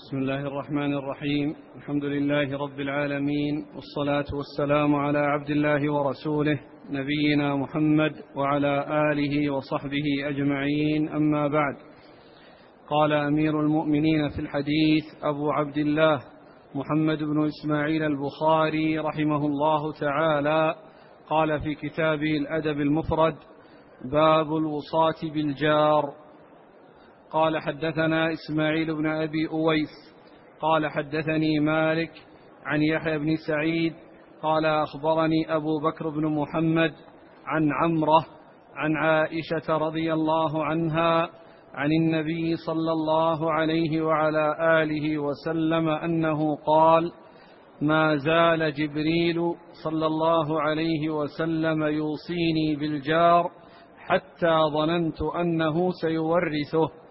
بسم الله الرحمن الرحيم. الحمد لله رب العالمين، والصلاة والسلام على عبد الله ورسوله نبينا محمد وعلى آله وصحبه أجمعين، أما بعد. قال أمير المؤمنين في الحديث أبو عبد الله محمد بن إسماعيل البخاري رحمه الله تعالى، قال في كتابه الأدب المفرد: باب الوصاة بالجار. قال حدثنا إسماعيل بن أبي أويس قال حدثني مالك عن يحيى بن سعيد قال أخبرني أبو بكر بن محمد عن عمرة عن عائشة رضي الله عنها عن النبي صلى الله عليه وعلى آله وسلم أنه قال: ما زال جبريل صلى الله عليه وسلم يوصيني بالجار حتى ظننت أنه سيورثه.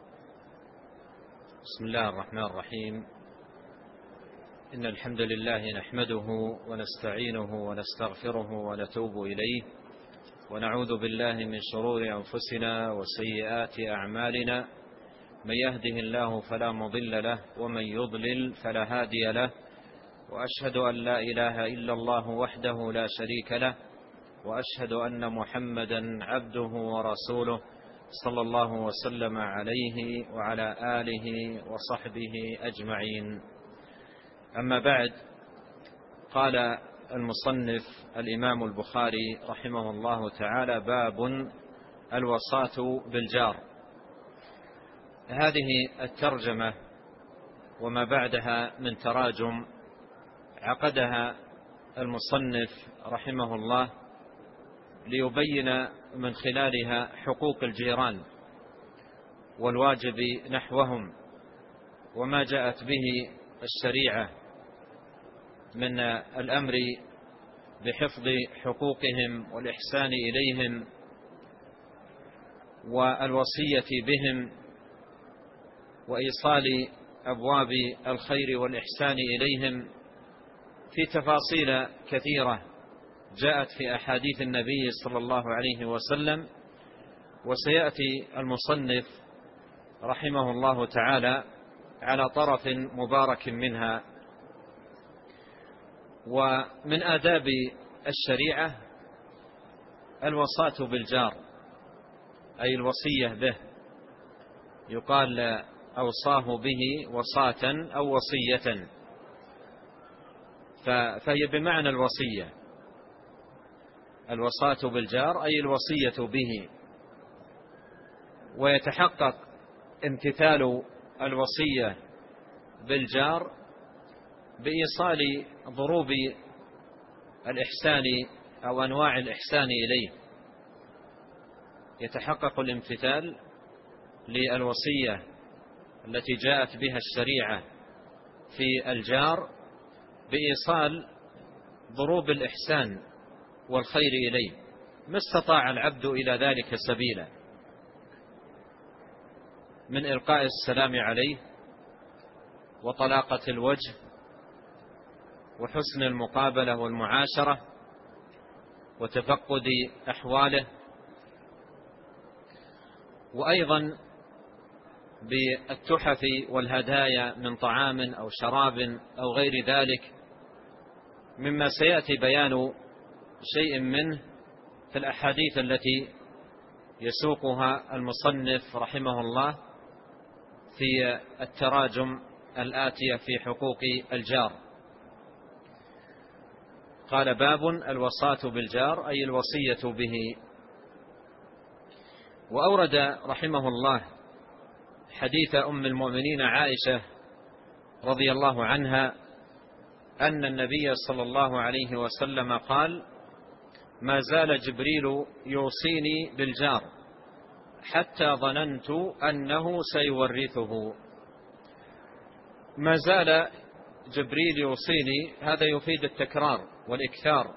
بسم الله الرحمن الرحيم. إن الحمد لله نحمده ونستعينه ونستغفره ونتوب إليه، ونعوذ بالله من شرور أنفسنا وسيئات أعمالنا. من يهده الله فلا مضل له، ومن يضلل فلا هادي له، وأشهد أن لا إله إلا الله وحده لا شريك له، وأشهد أن محمدا عبده ورسوله صلى الله وسلم عليه وعلى آله وصحبه أجمعين. أما بعد، قال المصنف الإمام البخاري رحمه الله تعالى: باب الوصاة بالجار. هذه الترجمة وما بعدها من تراجم عقدها المصنف رحمه الله ليبين من خلالها حقوق الجيران والواجب نحوهم، وما جاءت به الشريعة من الأمر بحفظ حقوقهم والإحسان إليهم والوصية بهم وإيصال أبواب الخير والإحسان إليهم، في تفاصيل كثيرة جاءت في أحاديث النبي صلى الله عليه وسلم. وسيأتي المصنف رحمه الله تعالى على طرف مبارك منها. ومن آداب الشريعة الوصاة بالجار، أي الوصية به، يقال أوصاه به وصاة أو وصية، فهي بمعنى الوصية. الوصاة بالجار أي الوصية به، ويتحقق امتثال الوصية بالجار بإيصال ضروب الإحسان أو أنواع الإحسان إليه. يتحقق الامتثال للوصية التي جاءت بها الشريعة في الجار بإيصال ضروب الإحسان والخير إليه، ما استطاع العبد إلى ذلك سبيلا، من إلقاء السلام عليه وطلاقة الوجه وحسن المقابلة والمعاشرة وتفقد أحواله، وأيضا بالتحف والهدايا من طعام أو شراب أو غير ذلك، مما سيأتي بيان شيء منه في الأحاديث التي يسوقها المصنف رحمه الله في التراجم الآتية في حقوق الجار. قال: باب الوصاة بالجار أي الوصية به. وأورد رحمه الله حديث أم المؤمنين عائشة رضي الله عنها أن النبي صلى الله عليه وسلم قال: ما زال جبريل يوصيني بالجار حتى ظننت أنه سيورثه. ما زال جبريل يوصيني، هذا يفيد التكرار والإكثار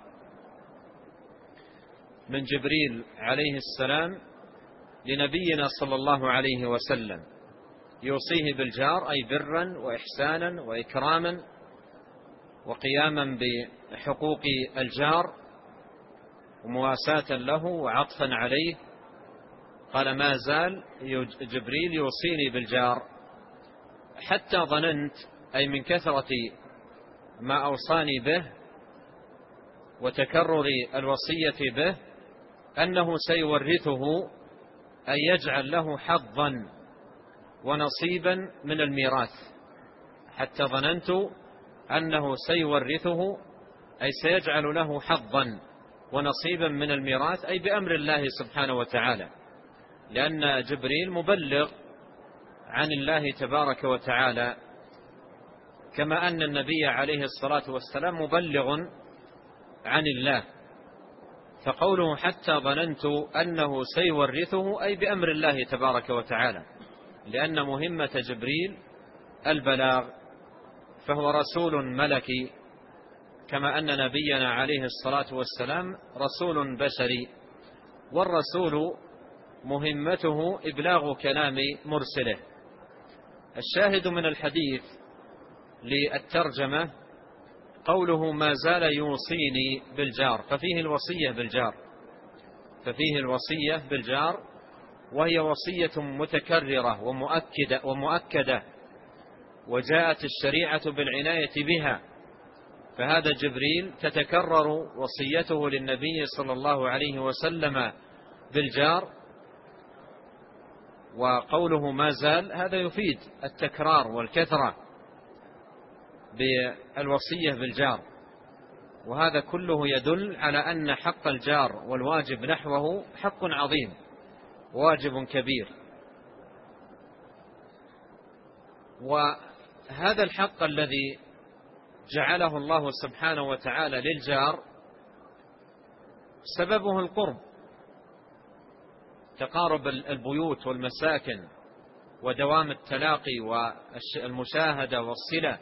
من جبريل عليه السلام لنبينا صلى الله عليه وسلم، يوصيه بالجار أي برا وإحسانا وإكراما وقياما بحقوق الجار ومواساة له وعطفا عليه. قال: ما زال جبريل يوصيني بالجار حتى ظننت أي من كثرة ما أوصاني به وتكرر الوصية به أنه سيورثه أي يجعل له حظا ونصيبا من الميراث. حتى ظننت أنه سيورثه أي سيجعل له حظا ونصيبا من الميراث، أي بأمر الله سبحانه وتعالى، لأن جبريل مبلغ عن الله تبارك وتعالى، كما أن النبي عليه الصلاة والسلام مبلغ عن الله. فقوله حتى ظننت أنه سيورثه أي بأمر الله تبارك وتعالى، لأن مهمة جبريل البلاغ، فهو رسول ملكي، كما أن نبينا عليه الصلاة والسلام رسول بشري، والرسول مهمته إبلاغ كلام مرسله. الشاهد من الحديث للترجمة قوله ما زال يوصيني بالجار، ففيه الوصية بالجار، وهي وصية متكررة ومؤكدة، وجاءت الشريعة بالعناية بها. فهذا جبريل تتكرر وصيته للنبي صلى الله عليه وسلم بالجار، وقوله ما زال هذا يفيد التكرار والكثرة بالوصية بالجار، وهذا كله يدل على أن حق الجار والواجب نحوه حق عظيم، واجب كبير. وهذا الحق الذي جعله الله سبحانه وتعالى للجار سببه القرب، تقارب البيوت والمساكن ودوام التلاقي والمشاهدة والصلة،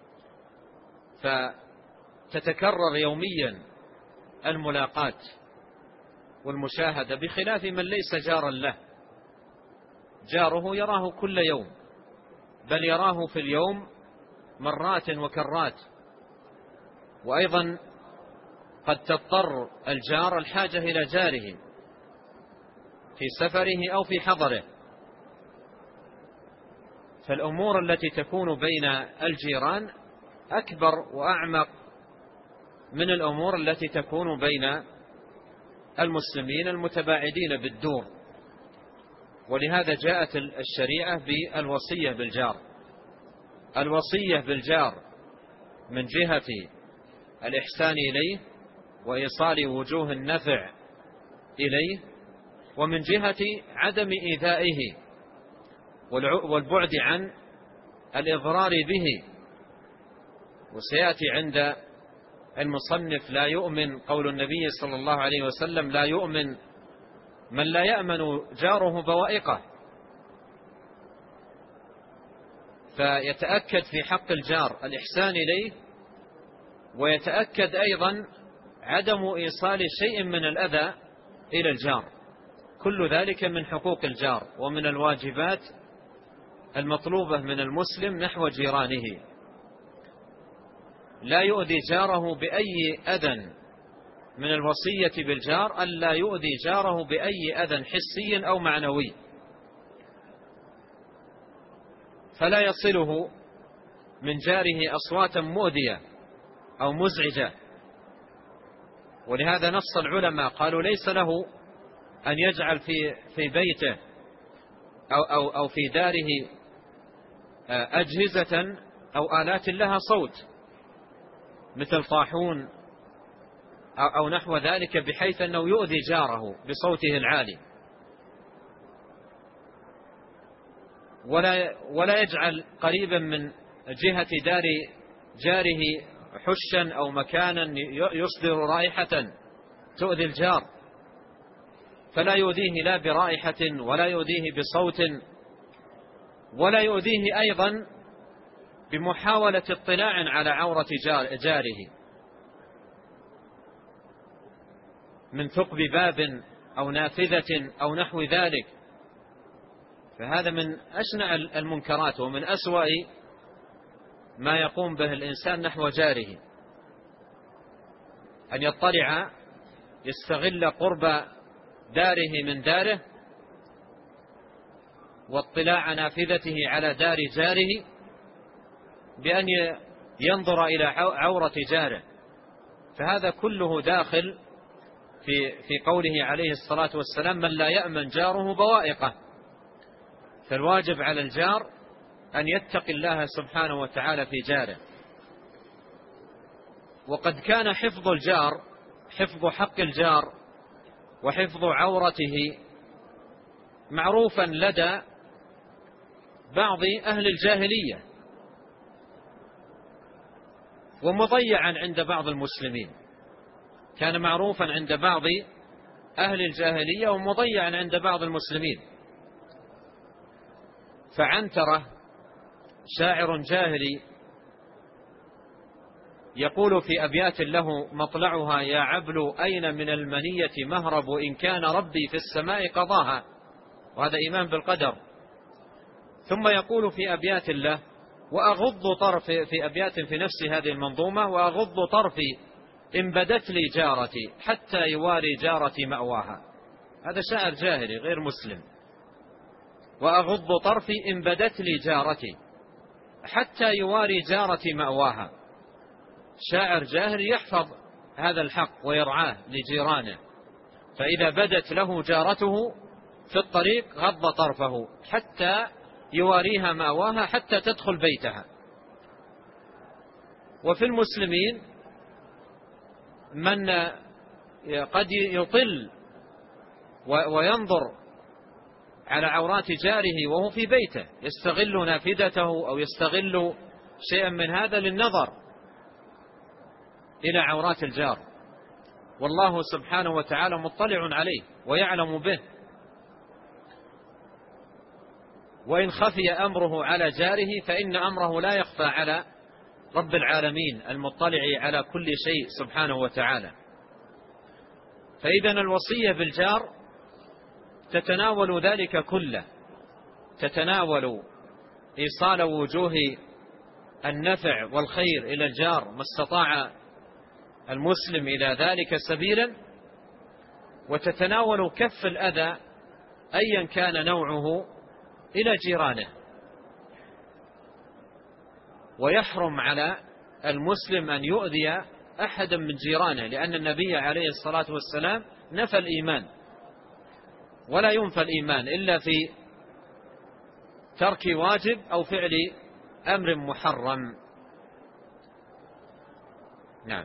فتتكرر يوميا الملاقاة والمشاهدة، بخلاف من ليس جارا له. جاره يراه كل يوم، بل يراه في اليوم مرات وكرات. وأيضا قد تضطر الجار الحاجة إلى جاره في سفره أو في حضره، فالأمور التي تكون بين الجيران أكبر وأعمق من الأمور التي تكون بين المسلمين المتباعدين بالدور. ولهذا جاءت الشريعة بالوصية بالجار. الوصية بالجار من جهة الإحسان إليه وإيصال وجوه النفع إليه، ومن جهة عدم إيذائه والبعد عن الإضرار به. وسيأتي عند المصنف لا يؤمن، قول النبي صلى الله عليه وسلم لا يؤمن من لا يأمن جاره بوائقه. فيتأكد في حق الجار الإحسان إليه، ويتأكد أيضا عدم إيصال شيء من الأذى إلى الجار. كل ذلك من حقوق الجار ومن الواجبات المطلوبة من المسلم نحو جيرانه. لا يؤذي جاره بأي أذى، من الوصية بالجار ألا يؤذي جاره بأي أذى حسي أو معنوي، فلا يصله من جاره أصواتا مؤذية أو مزعجة. ولهذا نص العلماء قالوا ليس له أن يجعل في بيته أو في داره أجهزة أو آلات لها صوت مثل طاحون أو نحو ذلك، بحيث أنه يؤذي جاره بصوته العالي. ولا يجعل قريبا من جهة دار جاره حشا أو مكانا يصدر رائحة تؤذي الجار، فلا يؤذيه لا برائحة ولا يؤذيه بصوت، ولا يؤذيه أيضا بمحاولة اطلاع على عورة جاره من ثقب باب أو نافذة أو نحو ذلك. فهذا من أشنع المنكرات ومن أسوأ ما يقوم به الإنسان نحو جاره، أن يطلع يستغل قرب داره من داره واطلاع نافذته على دار جاره بأن ينظر إلى عورة جاره، فهذا كله داخل في قوله عليه الصلاة والسلام: من لا يأمن جاره بوائقه. فالواجب على الجار أن يتقي الله سبحانه وتعالى في جاره. وقد كان حفظ الجار، حفظ حق الجار وحفظ عورته معروفا لدى بعض أهل الجاهلية، ومضيعا عند بعض المسلمين. كان معروفا عند بعض أهل الجاهلية ومضيعا عند بعض المسلمين. فعنترة شاعر جاهلي يقول في أبيات له مطلعها: يا عبل أين من المنية مهرب، إن كان ربي في السماء قضاها. وهذا إيمان بالقدر. ثم يقول في أبيات له: وأغض طرفي، في أبيات في نفس هذه المنظومة: وأغض طرفي إن بدت لي جارتي حتى يواري جارتي مأواها. هذا شاعر جاهلي غير مسلم. وأغض طرفي إن بدت لي جارتي حتى يواري جارتي مأواها. شاعر جاهلي يحفظ هذا الحق ويرعاه لجيرانه، فإذا بدت له جارته في الطريق غض طرفه حتى يواريها مأواها، حتى تدخل بيتها. وفي المسلمين من قد يطل وينظر على عورات جاره وهو في بيته، يستغل نافذته أو يستغل شيئا من هذا للنظر إلى عورات الجار، والله سبحانه وتعالى مطلع عليه ويعلم به. وإن خفي أمره على جاره فإن أمره لا يخفى على رب العالمين المطلع على كل شيء سبحانه وتعالى. فإذن الوصية بالجار تتناول ذلك كله، تتناول إيصال وجوه النفع والخير إلى الجار ما استطاع المسلم إلى ذلك سبيلا، وتتناول كف الأذى أيا كان نوعه إلى جيرانه. ويحرم على المسلم أن يؤذي أحدا من جيرانه، لأن النبي عليه الصلاة والسلام نفى الإيمان، ولا ينفى الإيمان إلا في ترك واجب أو فعل أمر محرم. نعم.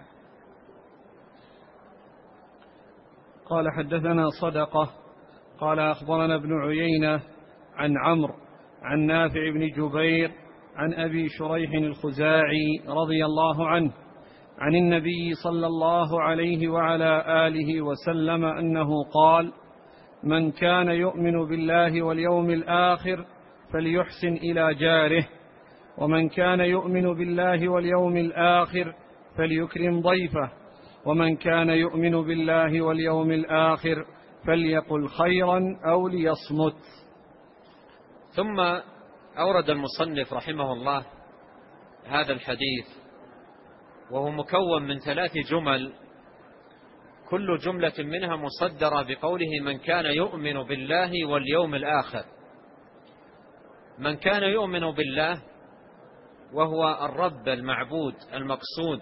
قال: حدثنا صدقة قال: أخبرنا ابن عيينة عن عمرو عن نافع بن جبير عن أبي شريح الخزاعي رضي الله عنه عن النبي صلى الله عليه وعلى آله وسلم أنه قال: من كان يؤمن بالله واليوم الآخر فليحسن إلى جاره، ومن كان يؤمن بالله واليوم الآخر فليكرم ضيفه، ومن كان يؤمن بالله واليوم الآخر فليقل خيرا أو ليصمت. ثم أورد المصنف رحمه الله هذا الحديث، وهو مكون من 3 جمل، كل جملة منها مصدرة بقوله: من كان يؤمن بالله واليوم الآخر. من كان يؤمن بالله وهو الرب المعبود المقصود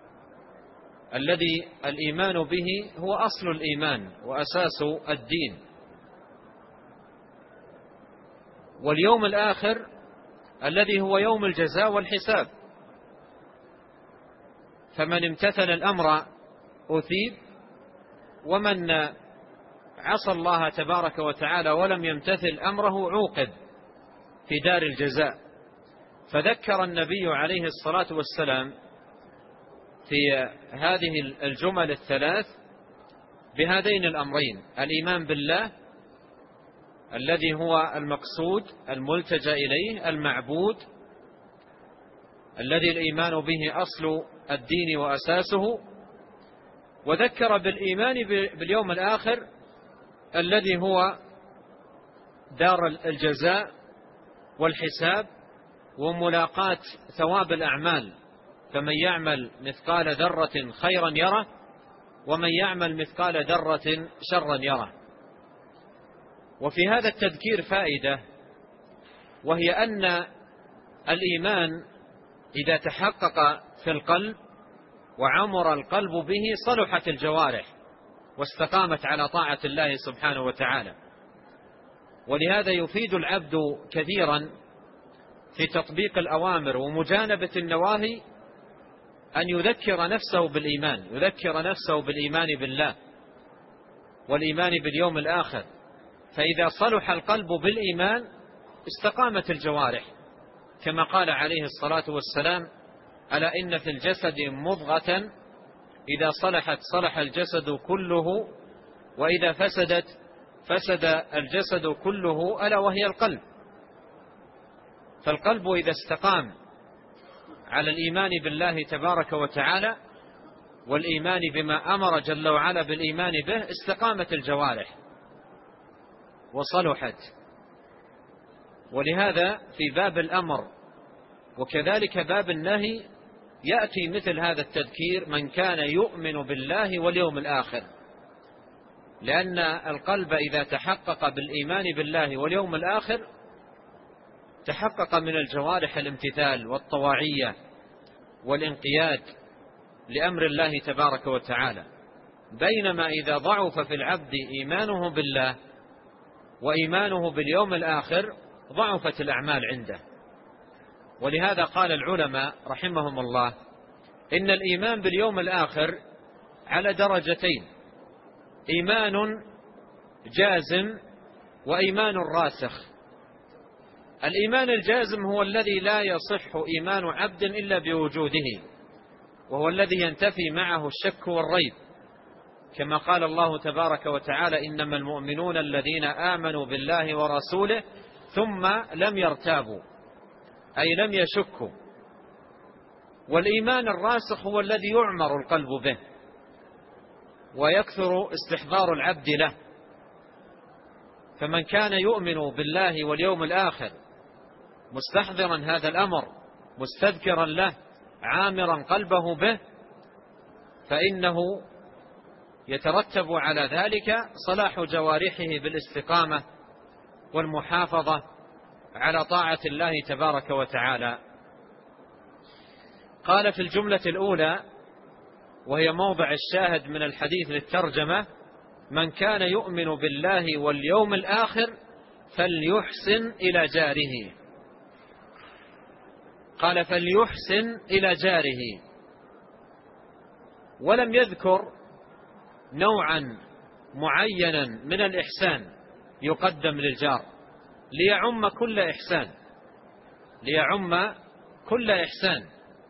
الذي الإيمان به هو أصل الإيمان وأساس الدين، واليوم الآخر الذي هو يوم الجزاء والحساب. فمن امتثل الأمر أثيب، ومن عصى الله تبارك وتعالى ولم يمتثل أمره عوقب في دار الجزاء. فذكر النبي عليه الصلاة والسلام في هذه الجمل 3 بهذين الأمرين: الإيمان بالله الذي هو المقصود الملتجأ إليه المعبود الذي الإيمان به أصل الدين وأساسه، وذكر بالإيمان باليوم الآخر الذي هو دار الجزاء والحساب وملاقاة ثواب الأعمال. فمن يعمل مثقال ذرة خيرا يره، ومن يعمل مثقال ذرة شرا يره. وفي هذا التذكير فائدة، وهي أن الإيمان إذا تحقق في القلب وعمر القلب به صلحت الجوارح واستقامت على طاعة الله سبحانه وتعالى. ولهذا يفيد العبد كثيرا في تطبيق الأوامر ومجانبة النواهي أن يذكر نفسه بالإيمان، يذكر نفسه بالإيمان بالله والإيمان باليوم الآخر. فإذا صلح القلب بالإيمان استقامت الجوارح، كما قال عليه الصلاة والسلام: ألا إن في الجسد مضغة إذا صلحت صلح الجسد كله وإذا فسدت فسد الجسد كله ألا وهي القلب. فالقلب إذا استقام على الإيمان بالله تبارك وتعالى والإيمان بما أمر جل وعلا بالإيمان به استقامت الجوارح وصلحت. ولهذا في باب الأمر وكذلك باب النهي يأتي مثل هذا التذكير: من كان يؤمن بالله واليوم الآخر، لأن القلب إذا تحقق بالإيمان بالله واليوم الآخر تحقق من الجوارح الامتثال والطواعية والانقياد لأمر الله تبارك وتعالى. بينما إذا ضعف في العبد إيمانه بالله وإيمانه باليوم الآخر ضعفت الأعمال عنده. ولهذا قال العلماء رحمهم الله: إن الإيمان باليوم الآخر على درجتين: إيمان جازم وإيمان راسخ. الإيمان الجازم هو الذي لا يصح إيمان عبد إلا بوجوده، وهو الذي ينتفي معه الشك والريب، كما قال الله تبارك وتعالى: إنما المؤمنون الذين آمنوا بالله ورسوله ثم لم يرتابوا، أي لم يشكوا. والإيمان الراسخ هو الذي يعمر القلب به ويكثر استحضار العبد له. فمن كان يؤمن بالله واليوم الآخر مستحضرا هذا الأمر مستذكرا له عامرا قلبه به فإنه يترتب على ذلك صلاح جوارحه بالاستقامة والمحافظة على طاعة الله تبارك وتعالى. قال في الجملة الأولى وهي موضع الشاهد من الحديث للترجمة: من كان يؤمن بالله واليوم الآخر فليحسن إلى جاره. قال فليحسن إلى جاره، ولم يذكر نوعا معينا من الإحسان يقدم للجار ليعم كل إحسان، ليعم كل إحسان.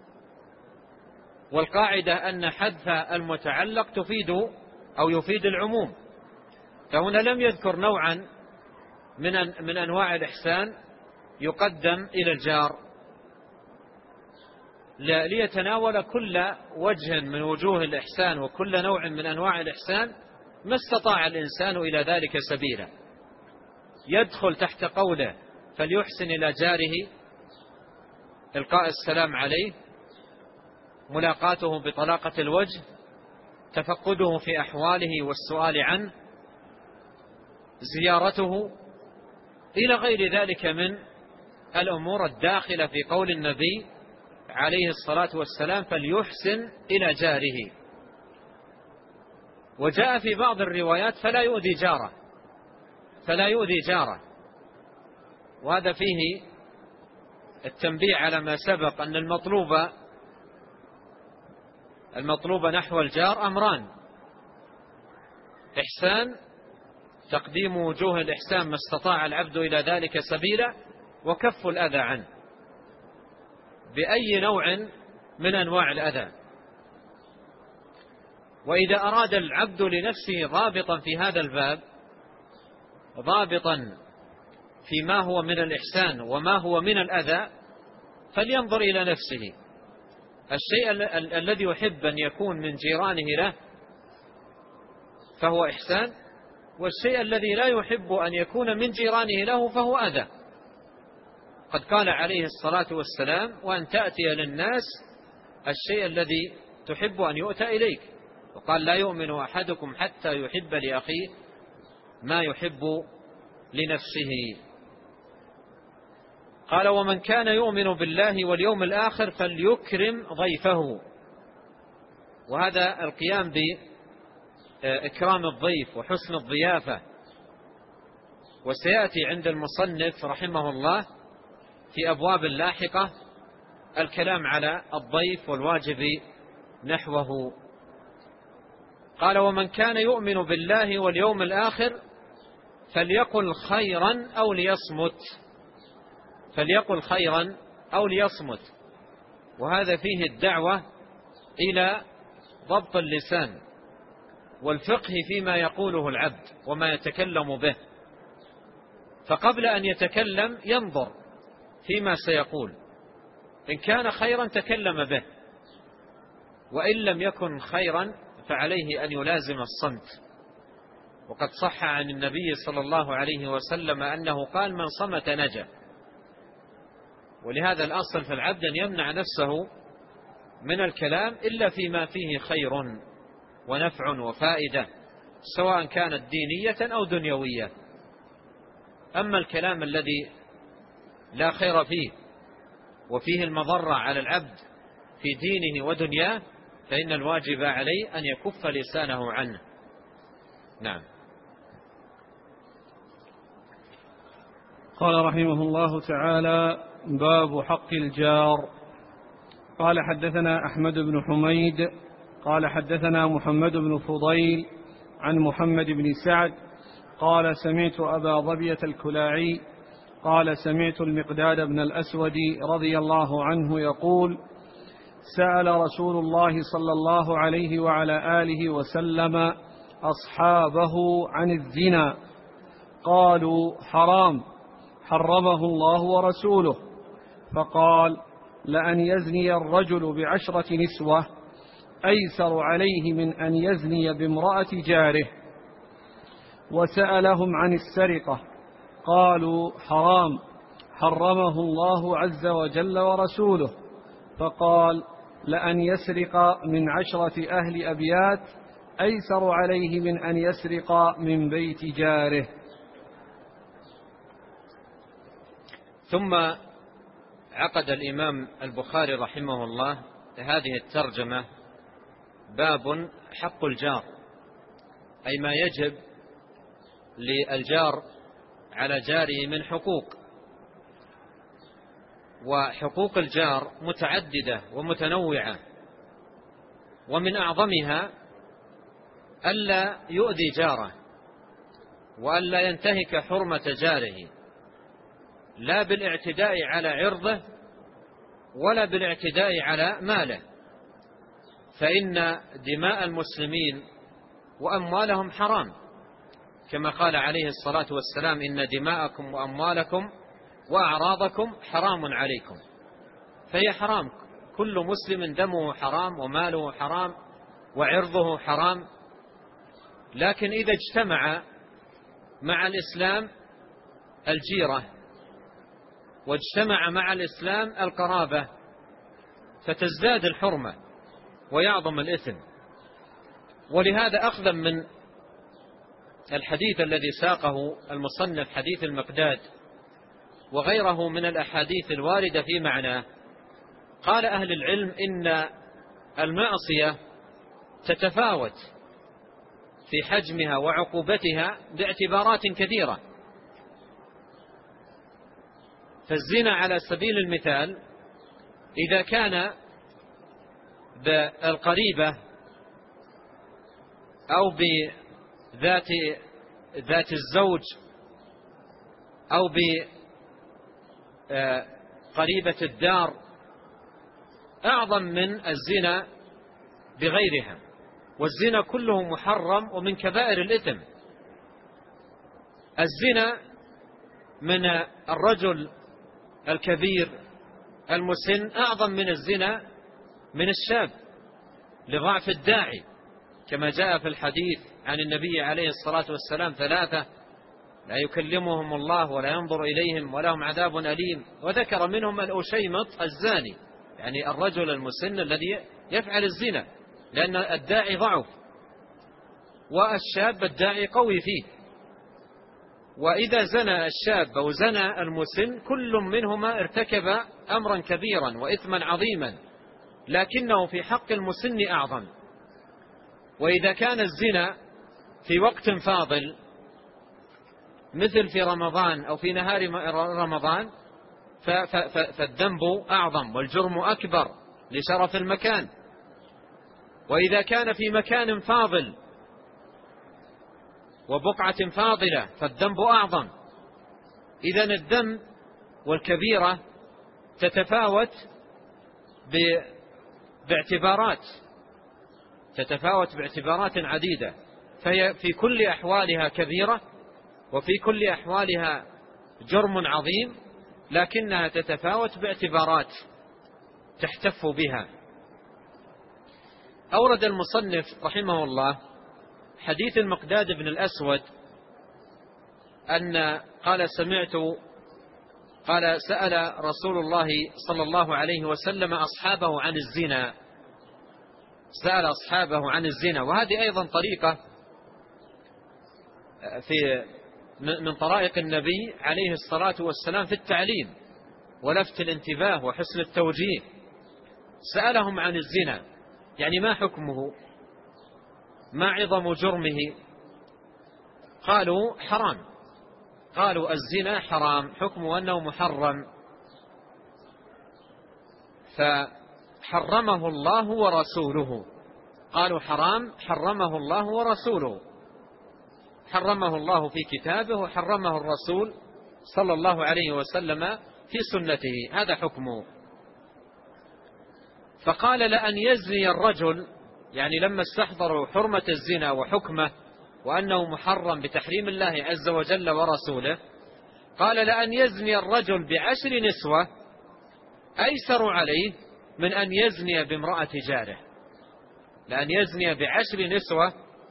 والقاعدة أن حذف المتعلق تفيد أو يفيد العموم، فهنا لم يذكر نوعا من أنواع الإحسان يقدم إلى الجار ليتناول كل وجه من وجوه الإحسان وكل نوع من أنواع الإحسان ما استطاع الإنسان إلى ذلك سبيلا. يدخل تحت قوله فليحسن إلى جاره إلقاء السلام عليه، ملاقاته بطلاقة الوجه، تفقده في أحواله والسؤال عنه، زيارته، إلى غير ذلك من الأمور الداخلة في قول النبي عليه الصلاة والسلام فليحسن إلى جاره. وجاء في بعض الروايات فلا يؤذي جاره، فلا يؤذي جاره. وهذا فيه التنبيه على ما سبق أن المطلوب نحو الجار أمران: إحسان، تقديم وجوه الإحسان ما استطاع العبد إلى ذلك سبيلا، وكف الأذى عنه بأي نوع من أنواع الأذى. وإذا أراد العبد لنفسه ضابطا في هذا الباب، ضابطا فيما هو من الإحسان وما هو من الأذى، فلينظر إلى نفسه. الشيء الذي يحب أن يكون من جيرانه له فهو إحسان، والشيء الذي لا يحب أن يكون من جيرانه له فهو أذى. قد قال عليه الصلاة والسلام: وأن تأتي للناس الشيء الذي تحب أن يؤتى إليك. وقال: لا يؤمن أحدكم حتى يحب لأخيه ما يحب لنفسه. قال: ومن كان يؤمن بالله واليوم الآخر فليكرم ضيفه. وهذا القيام بإكرام الضيف وحسن الضيافة. وسيأتي عند المصنف رحمه الله في أبواب لاحقة الكلام على الضيف والواجب نحوه. قال: ومن كان يؤمن بالله واليوم الآخر فليقل خيرا أو ليصمت. فليقل خيرا أو ليصمت. وهذا فيه الدعوة إلى ضبط اللسان والفقه فيما يقوله العبد وما يتكلم به، فقبل أن يتكلم ينظر فيما سيقول، إن كان خيرا تكلم به، وإن لم يكن خيرا فعليه أن يلازم الصمت. وقد صح عن النبي صلى الله عليه وسلم أنه قال: من صمت نجا. ولهذا الأصل في العبد أن يمنع نفسه من الكلام إلا فيما فيه خير ونفع وفائدة، سواء كانت دينية أو دنيوية. أما الكلام الذي لا خير فيه وفيه المضرة على العبد في دينه ودنياه فإن الواجب عليه أن يكف لسانه عنه. نعم. قال رحمه الله تعالى: باب حق الجار. قال: حدثنا أحمد بن حميد قال: حدثنا محمد بن فضيل عن محمد بن سعد قال: سمعت أبا ظبية الكلاعي قال: سمعت المقداد بن الأسود رضي الله عنه يقول: سأل رسول الله صلى الله عليه وعلى آله وسلم أصحابه عن الزنا، قالوا: حرام، حرمه الله ورسوله. فقال: لأن يزني الرجل ب10 نسوة أيسر عليه من أن يزني بامرأة جاره. وسألهم عن السرقة، قالوا: حرام، حرمه الله عز وجل ورسوله. فقال: لأن يسرق من 10 أهل أبيات أيسر عليه من أن يسرق من بيت جاره. ثم عقد الإمام البخاري رحمه الله هذه الترجمة: باب حق الجار، أي ما يجب للجار على جاره من حقوق. وحقوق الجار متعددة ومتنوعة، ومن أعظمها ألا يؤذي جاره وألا ينتهك حرمة جاره، لا بالاعتداء على عرضه ولا بالاعتداء على ماله، فإن دماء المسلمين وأموالهم حرام، كما قال عليه الصلاة والسلام: إن دماءكم وأموالكم وأعراضكم حرام عليكم. فهي حرام، كل مسلم دمه حرام وماله حرام وعرضه حرام. لكن إذا اجتمع مع الإسلام الجيرة واجتمع مع الإسلام القرابة فتزداد الحرمة ويعظم الإثم. ولهذا أخذا من الحديث الذي ساقه المصنف، حديث المقداد، وغيره من الأحاديث الواردة في معناه، قال أهل العلم إن المعصية تتفاوت في حجمها وعقوبتها باعتبارات كثيرة. فالزنا على سبيل المثال إذا كان بالقريبة أو بذات الزوج أو بقريبة الدار أعظم من الزنا بغيرها، والزنا كله محرم ومن كبائر الإثم. الزنا من الرجل الكبير المسن أعظم من الزنا من الشاب لضعف الداعي، كما جاء في الحديث عن النبي عليه الصلاة والسلام: 3 لا يكلمهم الله ولا ينظر إليهم ولهم عذاب أليم. وذكر منهم الأشيمط الزاني، يعني الرجل المسن الذي يفعل الزنا، لأن الداعي ضعف والشاب الداعي قوي فيه. وإذا زنى الشاب أو زنى المسن كل منهما ارتكب أمرا كبيرا وإثما عظيما، لكنه في حق المسن أعظم. وإذا كان الزنا في وقت فاضل مثل في رمضان أو في نهار رمضان فالذنب أعظم والجرم أكبر لشرف المكان. وإذا كان في مكان فاضل وبقعة فاضلة فالذنب أعظم. إذن الذنب والكبيرة تتفاوت باعتبارات عديدة، فهي في كل أحوالها كبيرة وفي كل أحوالها جرم عظيم، لكنها تتفاوت باعتبارات تحتف بها. أورد المصنف رحمه الله حديث المقداد بن الأسود أن قال سأل رسول الله صلى الله عليه وسلم أصحابه عن الزنا، سأل أصحابه عن الزنا. وهذه أيضا طريقة من طرائق النبي عليه الصلاة والسلام في التعليم ولفت الانتباه وحسن التوجيه. سألهم عن الزنا، يعني ما حكمه، ما عظم جرمه؟ قالوا حرام، قالوا الزنا حرام، حكمه أنه محرم، فحرمه الله ورسوله. قالوا حرام حرمه الله ورسوله، حرمه الله في كتابه وحرمه الرسول صلى الله عليه وسلم في سنته، هذا حكمه. فقال لأن يزني الرجل، يعني لما استحضروا حرمة الزنا وحكمه وأنه محرم بتحريم الله عز وجل ورسوله، قال لأن يزني الرجل ب10 نسوة أيسر عليه من أن يزني بامرأة جاره. لأن يزني ب10 نسوة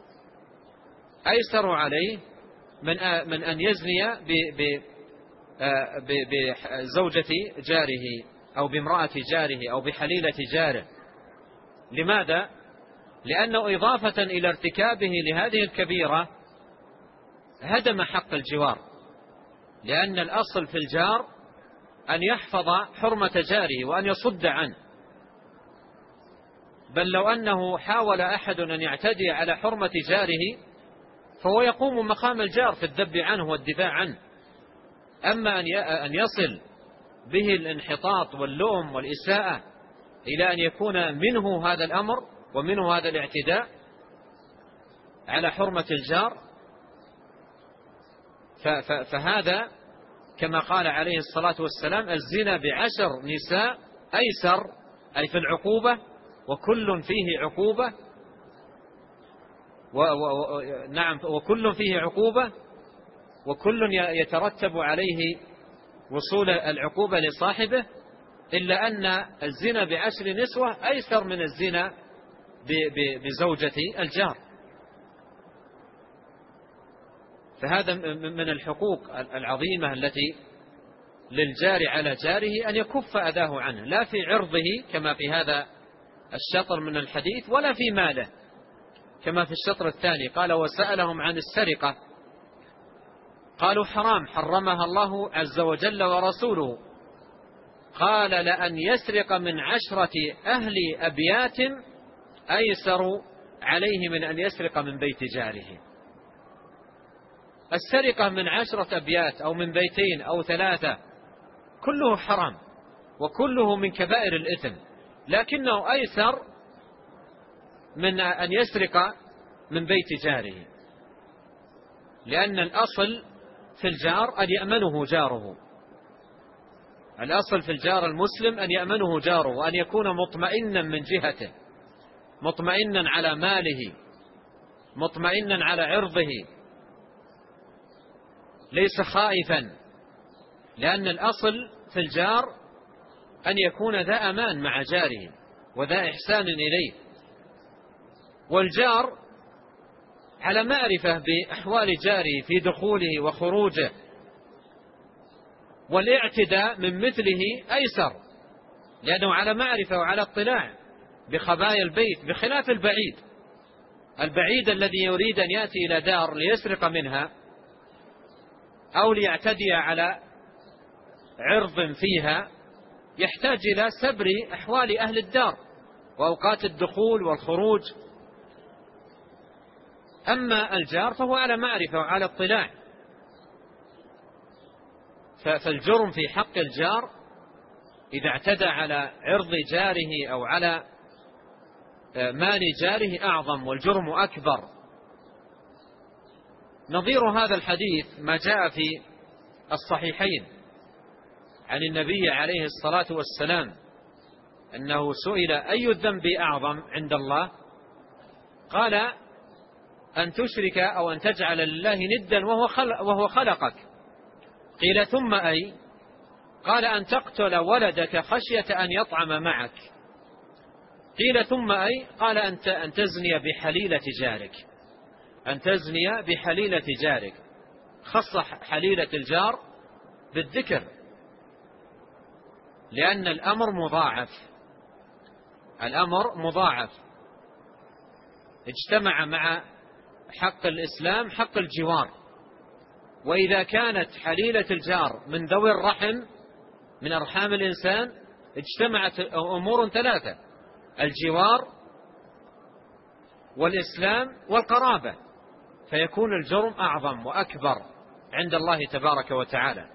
أيسر عليه من أن يزني بزوجة جاره أو بامرأة جاره أو بحليلة جاره. لماذا؟ لأنه إضافة إلى ارتكابه لهذه الكبيرة هدم حق الجوار، لأن الأصل في الجار أن يحفظ حرمة جاره وأن يصد عنه. بل لو أنه حاول أحد أن يعتدي على حرمة جاره فهو يقوم مقام الجار في الذب عنه والدفاع عنه. أما أن يصل به الانحطاط واللوم والإساءة إلى أن يكون منه هذا الأمر ومنه هذا الاعتداء على حرمة الجار، فهذا كما قال عليه الصلاة والسلام الزنا ب10 نساء أيسر، أي في العقوبة، وكل فيه عقوبة نعم، وكل فيه عقوبة، وكل يترتب عليه وصول العقوبة لصاحبه، إلا أن الزنا ب10 نسوة أيسر من الزنا بزوجة الجار. فهذا من الحقوق العظيمة التي للجار على جاره أن يكف أذاه عنه، لا في عرضه كما في هذا الشطر من الحديث، ولا في ماله كما في الشطر الثاني. قال وسألهم عن السرقة، قالوا حرام حرمها الله عز وجل ورسوله. قال لأن يسرق من 10 أهل أبيات أيسر عليه من أن يسرق من بيت جاره. السرقة من 10 أبيات أو من 2 أو 3 كله حرام وكله من كبائر الإثم، لكنه أيسر من أن يسرق من بيت جاره، لأن الأصل في الجار أن يأمنه جاره. الأصل في الجار المسلم أن يأمنه جاره وأن يكون مطمئنا من جهته، مطمئنا على ماله، مطمئنا على عرضه، ليس خائفا، لأن الأصل في الجار أن يكون ذا أمان مع جاره وذا إحسان إليه. والجار على معرفة بأحوال جاره في دخوله وخروجه، والاعتداء من مثله أيسر لأنه على معرفة وعلى اطلاع بخبايا البيت، بخلاف البعيد الذي يريد أن يأتي إلى دار ليسرق منها أو ليعتدي على عرض فيها، يحتاج إلى سبر أحوال أهل الدار وأوقات الدخول والخروج. أما الجار فهو على معرفة وعلى اطلاع. فالجرم في حق الجار إذا اعتدى على عرض جاره أو على مال جاره أعظم والجرم أكبر. نظير هذا الحديث ما جاء في الصحيحين عن النبي عليه الصلاة والسلام أنه سئل: أي الذنب أعظم عند الله؟ قال: أن تشرك أو أن تجعل لله ندا وهو خلقك. قيل: ثم أي؟ قال: أن تقتل ولدك خشية أن يطعم معك. قيل: ثم أي؟ قال: أن تزني بحليلة جارك. أن تزني بحليلة جارك. خص حليلة الجار بالذكر لأن الأمر مضاعف. الأمر مضاعف، اجتمع مع حق الإسلام حق الجوار. وإذا كانت حليلة الجار من ذوي الرحم من أرحام الإنسان اجتمعت أمور ثلاثة: الجوار والإسلام والقرابة، فيكون الجرم أعظم وأكبر عند الله تبارك وتعالى.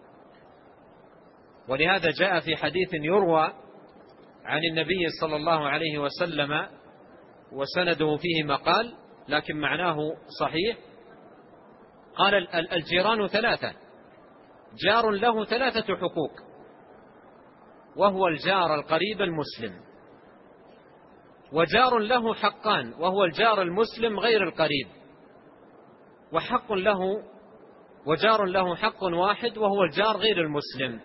ولهذا جاء في حديث يروى عن النبي صلى الله عليه وسلم وسنده فيه مقال لكن معناه صحيح. قال: الجيران ثلاثة: جار له 3 حقوق، وهو الجار القريب المسلم، وجار له حقان، وهو الجار المسلم غير القريب، وجار له حق واحد، وهو الجار غير المسلم.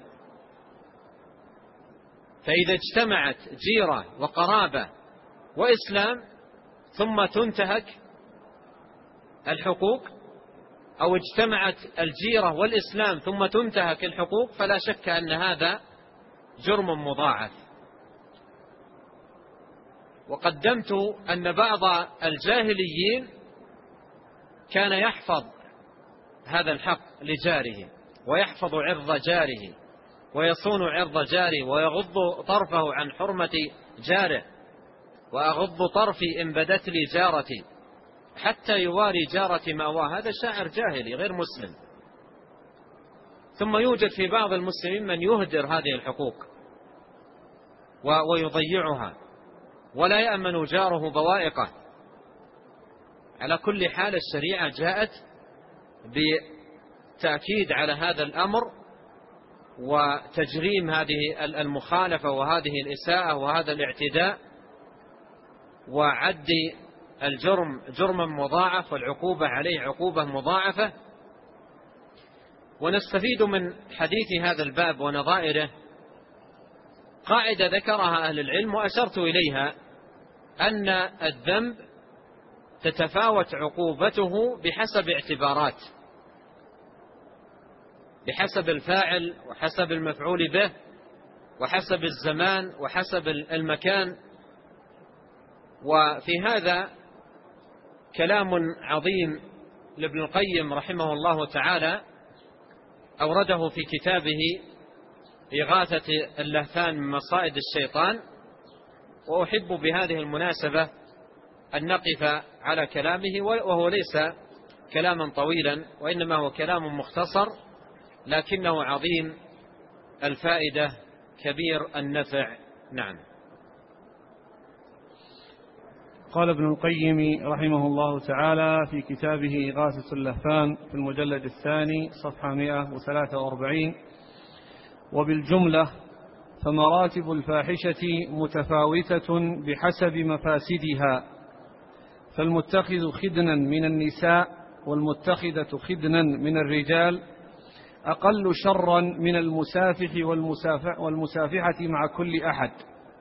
فإذا اجتمعت جيرة وقرابة وإسلام ثم تنتهك الحقوق، أو اجتمعت الجيرة والإسلام ثم تنتهك الحقوق، فلا شك أن هذا جرم مضاعف. وقدمت أن بعض الجاهليين كان يحفظ هذا الحق لجاره، ويحفظ عرض جاره، ويصون عرض جاره، ويغض طرفه عن حرمة جاره، وأغض طرفي إن بدت لي جارتي حتى يواري جارتي مأواه. هذا شاعر جاهلي غير مسلم. ثم يوجد في بعض المسلمين من يهدر هذه الحقوق ويضيعها ولا يأمن جاره بوائقه. على كل حال الشريعة جاءت بتأكيد على هذا الأمر وتجريم هذه المخالفة وهذه الإساءة وهذا الاعتداء، وعد الجرم جرما مضاعف والعقوبة عليه عقوبة مضاعفة. ونستفيد من حديث هذا الباب ونظائره قاعدة ذكرها أهل العلم وأشرت إليها، أن الذنب تتفاوت عقوبته بحسب اعتبارات، بحسب الفاعل وحسب المفعول به وحسب الزمان وحسب المكان. وفي هذا كلام عظيم لابن القيم رحمه الله تعالى أورده في كتابه إغاثة اللهفان من مصائد الشيطان. وأحب بهذه المناسبة أن نقف على كلامه، وهو ليس كلاما طويلا وإنما هو كلام مختصر لكنه عظيم الفائدة كبير النفع. نعم. قال ابن القيم رحمه الله تعالى في كتابه إغاثة اللهفان في المجلد 2 صفحة 143: وبالجملة فمراتب الفاحشة متفاوتة بحسب مفاسدها، فالمتخذ خدنا من النساء والمتخذة خدنا من الرجال أقل شرا من المسافح والمسافحة مع كل أحد،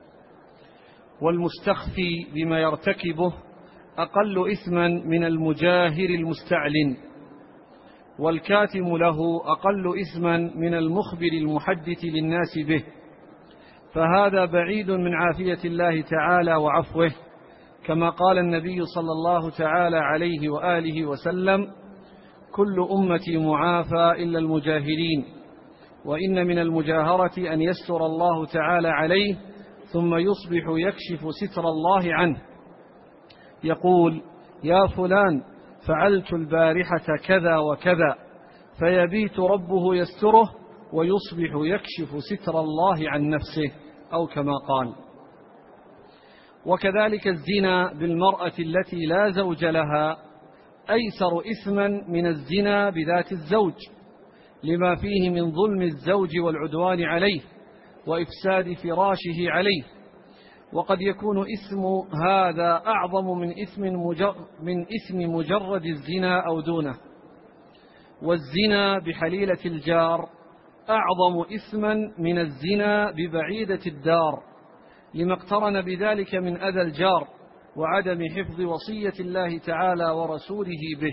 والمستخفي بما يرتكبه أقل إثما من المجاهر المستعلن، والكاتم له أقل إثما من المخبر المحدث للناس به، فهذا بعيد من عافية الله تعالى وعفوه، كما قال النبي صلى الله تعالى عليه وآله وسلم: كل أمتي معافى إلا المجاهرين، وإن من المجاهرة أن يستر الله تعالى عليه ثم يصبح يكشف ستر الله عنه، يقول: يا فلان فعلت البارحة كذا وكذا، فيبيت ربه يستره ويصبح يكشف ستر الله عن نفسه، أو كما قال. وكذلك الزنا بالمرأة التي لا زوج لها أيسر إثما من الزنا بذات الزوج، لما فيه من ظلم الزوج والعدوان عليه وإفساد فراشه عليه، وقد يكون إثم هذا أعظم من إثم مجرد الزنا أو دونه. والزنا بحليلة الجار أعظم إثما من الزنا ببعيدة الدار، لما اقترن بذلك من أذى الجار وعدم حفظ وصية الله تعالى ورسوله به.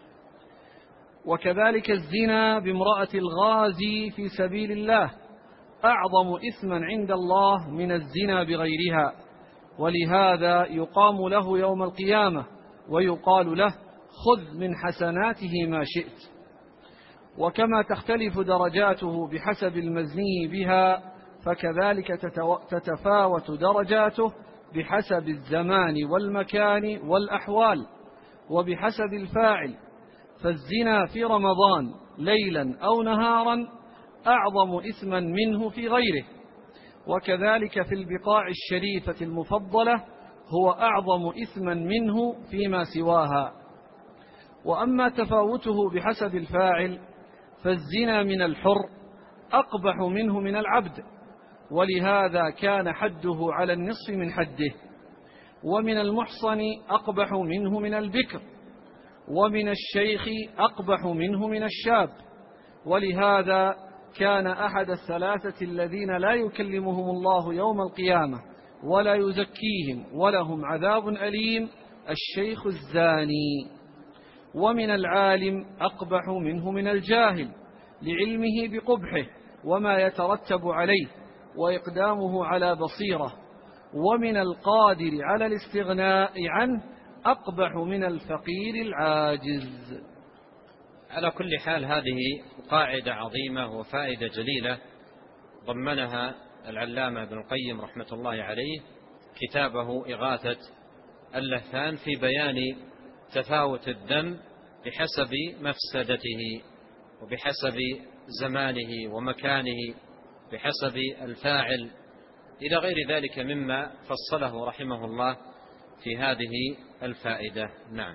وكذلك الزنا بامرأة الغازي في سبيل الله أعظم إثما عند الله من الزنا بغيرها، ولهذا يقام له يوم القيامة ويقال له: خذ من حسناته ما شئت. وكما تختلف درجاته بحسب المزني بها، فكذلك تتفاوت درجاته بحسب الزمان والمكان والأحوال وبحسب الفاعل. فالزنا في رمضان ليلا أو نهارا أعظم إثما منه في غيره، وكذلك في البقاع الشريفة المفضلة هو أعظم إثما منه فيما سواها. وأما تفاوته بحسب الفاعل فالزنا من الحر أقبح منه من العبد، ولهذا كان حده على النصف من حده. ومن المحصن أقبح منه من البكر، ومن الشيخ أقبح منه من الشاب، ولهذا كان أحد الثلاثة الذين لا يكلمهم الله يوم القيامة ولا يزكيهم ولهم عذاب أليم الشيخ الزاني. ومن العالم أقبح منه من الجاهل، لعلمه بقبحه وما يترتب عليه وإقدامه على بصيرة. ومن القادر على الاستغناء عنه أقبح من الفقير العاجز. على كل حال، هذه قاعدة عظيمة وفائدة جليلة ضمنها العلامة ابن القيم رحمة الله عليه كتابه إغاثة اللهفان في بيان تفاوت الذنب بحسب مفسدته وبحسب زمانه ومكانه، بحسب الفاعل، إلى غير ذلك مما فصله رحمه الله في هذه الفائدة. نعم.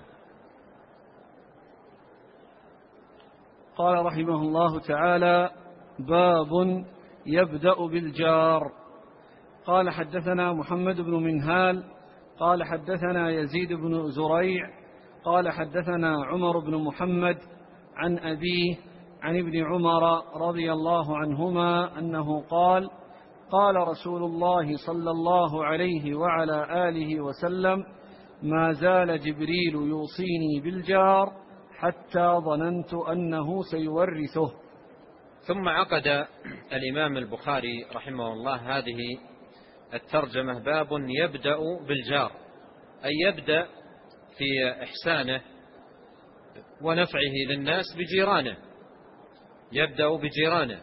قال رحمه الله تعالى: باب يبدأ بالجار. قال: حدثنا محمد بن منهال قال: حدثنا يزيد بن زريع قال: حدثنا عمر بن محمد عن أبيه عن ابن عمر رضي الله عنهما أنه قال: قال رسول الله صلى الله عليه وعلى آله وسلم: ما زال جبريل يوصيني بالجار حتى ظننت أنه سيورثه. ثم عقد الإمام البخاري رحمه الله هذه الترجمة: باب يبدأ بالجار، أي يبدأ في إحسانه ونفعه للناس بجيرانه، يبدأ بجيرانه.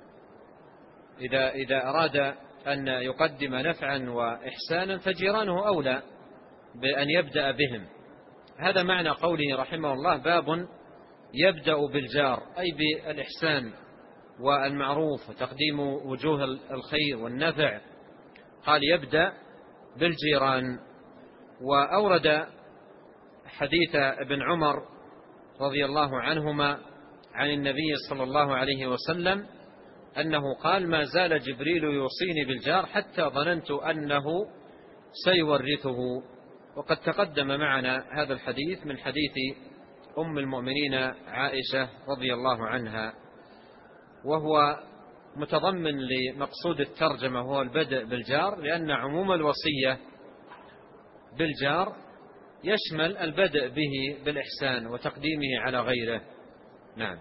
إذا أراد أن يقدم نفعا وإحسانا فجيرانه أولى بأن يبدأ بهم. هذا معنى قوله رحمه الله: باب يبدأ بالجار، أي بالإحسان والمعروف وتقديم وجوه الخير والنفع. قال: يبدأ بالجيران. وأورد حديث ابن عمر رضي الله عنهما عن النبي صلى الله عليه وسلم أنه قال: ما زال جبريل يوصيني بالجار حتى ظننت أنه سيورثه. وقد تقدم معنا هذا الحديث من حديث أم المؤمنين عائشة رضي الله عنها، وهو متضمن لمقصود الترجمة هو البدء بالجار، لأن عموم الوصية بالجار يشمل البدء به بالإحسان وتقديمه على غيره. نعم.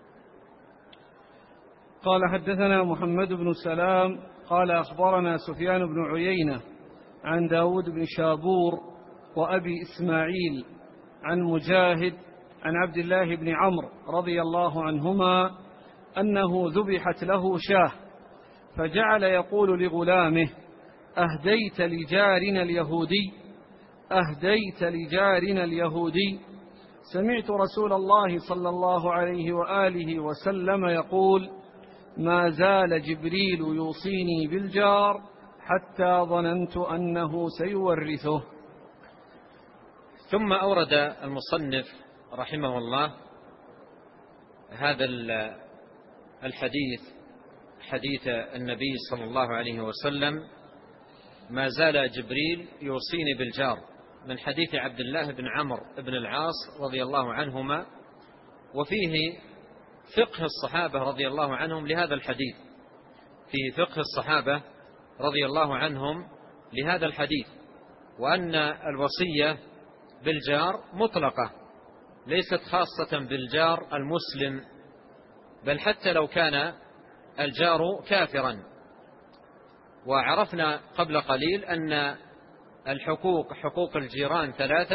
قال: حدثنا محمد بن سلام قال: أخبرنا سفيان بن عيينة عن داود بن شابور وأبي إسماعيل عن مجاهد عن عبد الله بن عمرو رضي الله عنهما أنه ذبحت له شاة، فجعل يقول لغلامه: أهديت لجارنا اليهودي. سمعت رسول الله صلى الله عليه وآله وسلم يقول: ما زال جبريل يوصيني بالجار حتى ظننت أنه سيورثه. ثم أورد المصنف رحمه الله هذا الحديث، حديث النبي صلى الله عليه وسلم: ما زال جبريل يوصيني بالجار، من حديث عبد الله بن عمرو بن العاص رضي الله عنهما، وفيه فقه الصحابة رضي الله عنهم لهذا الحديث، فيه فقه الصحابة رضي الله عنهم لهذا الحديث، وأن الوصية بالجار مطلقة، ليست خاصة بالجار المسلم، بل حتى لو كان الجار كافرا. وعرفنا قبل قليل أن حقوق الجيران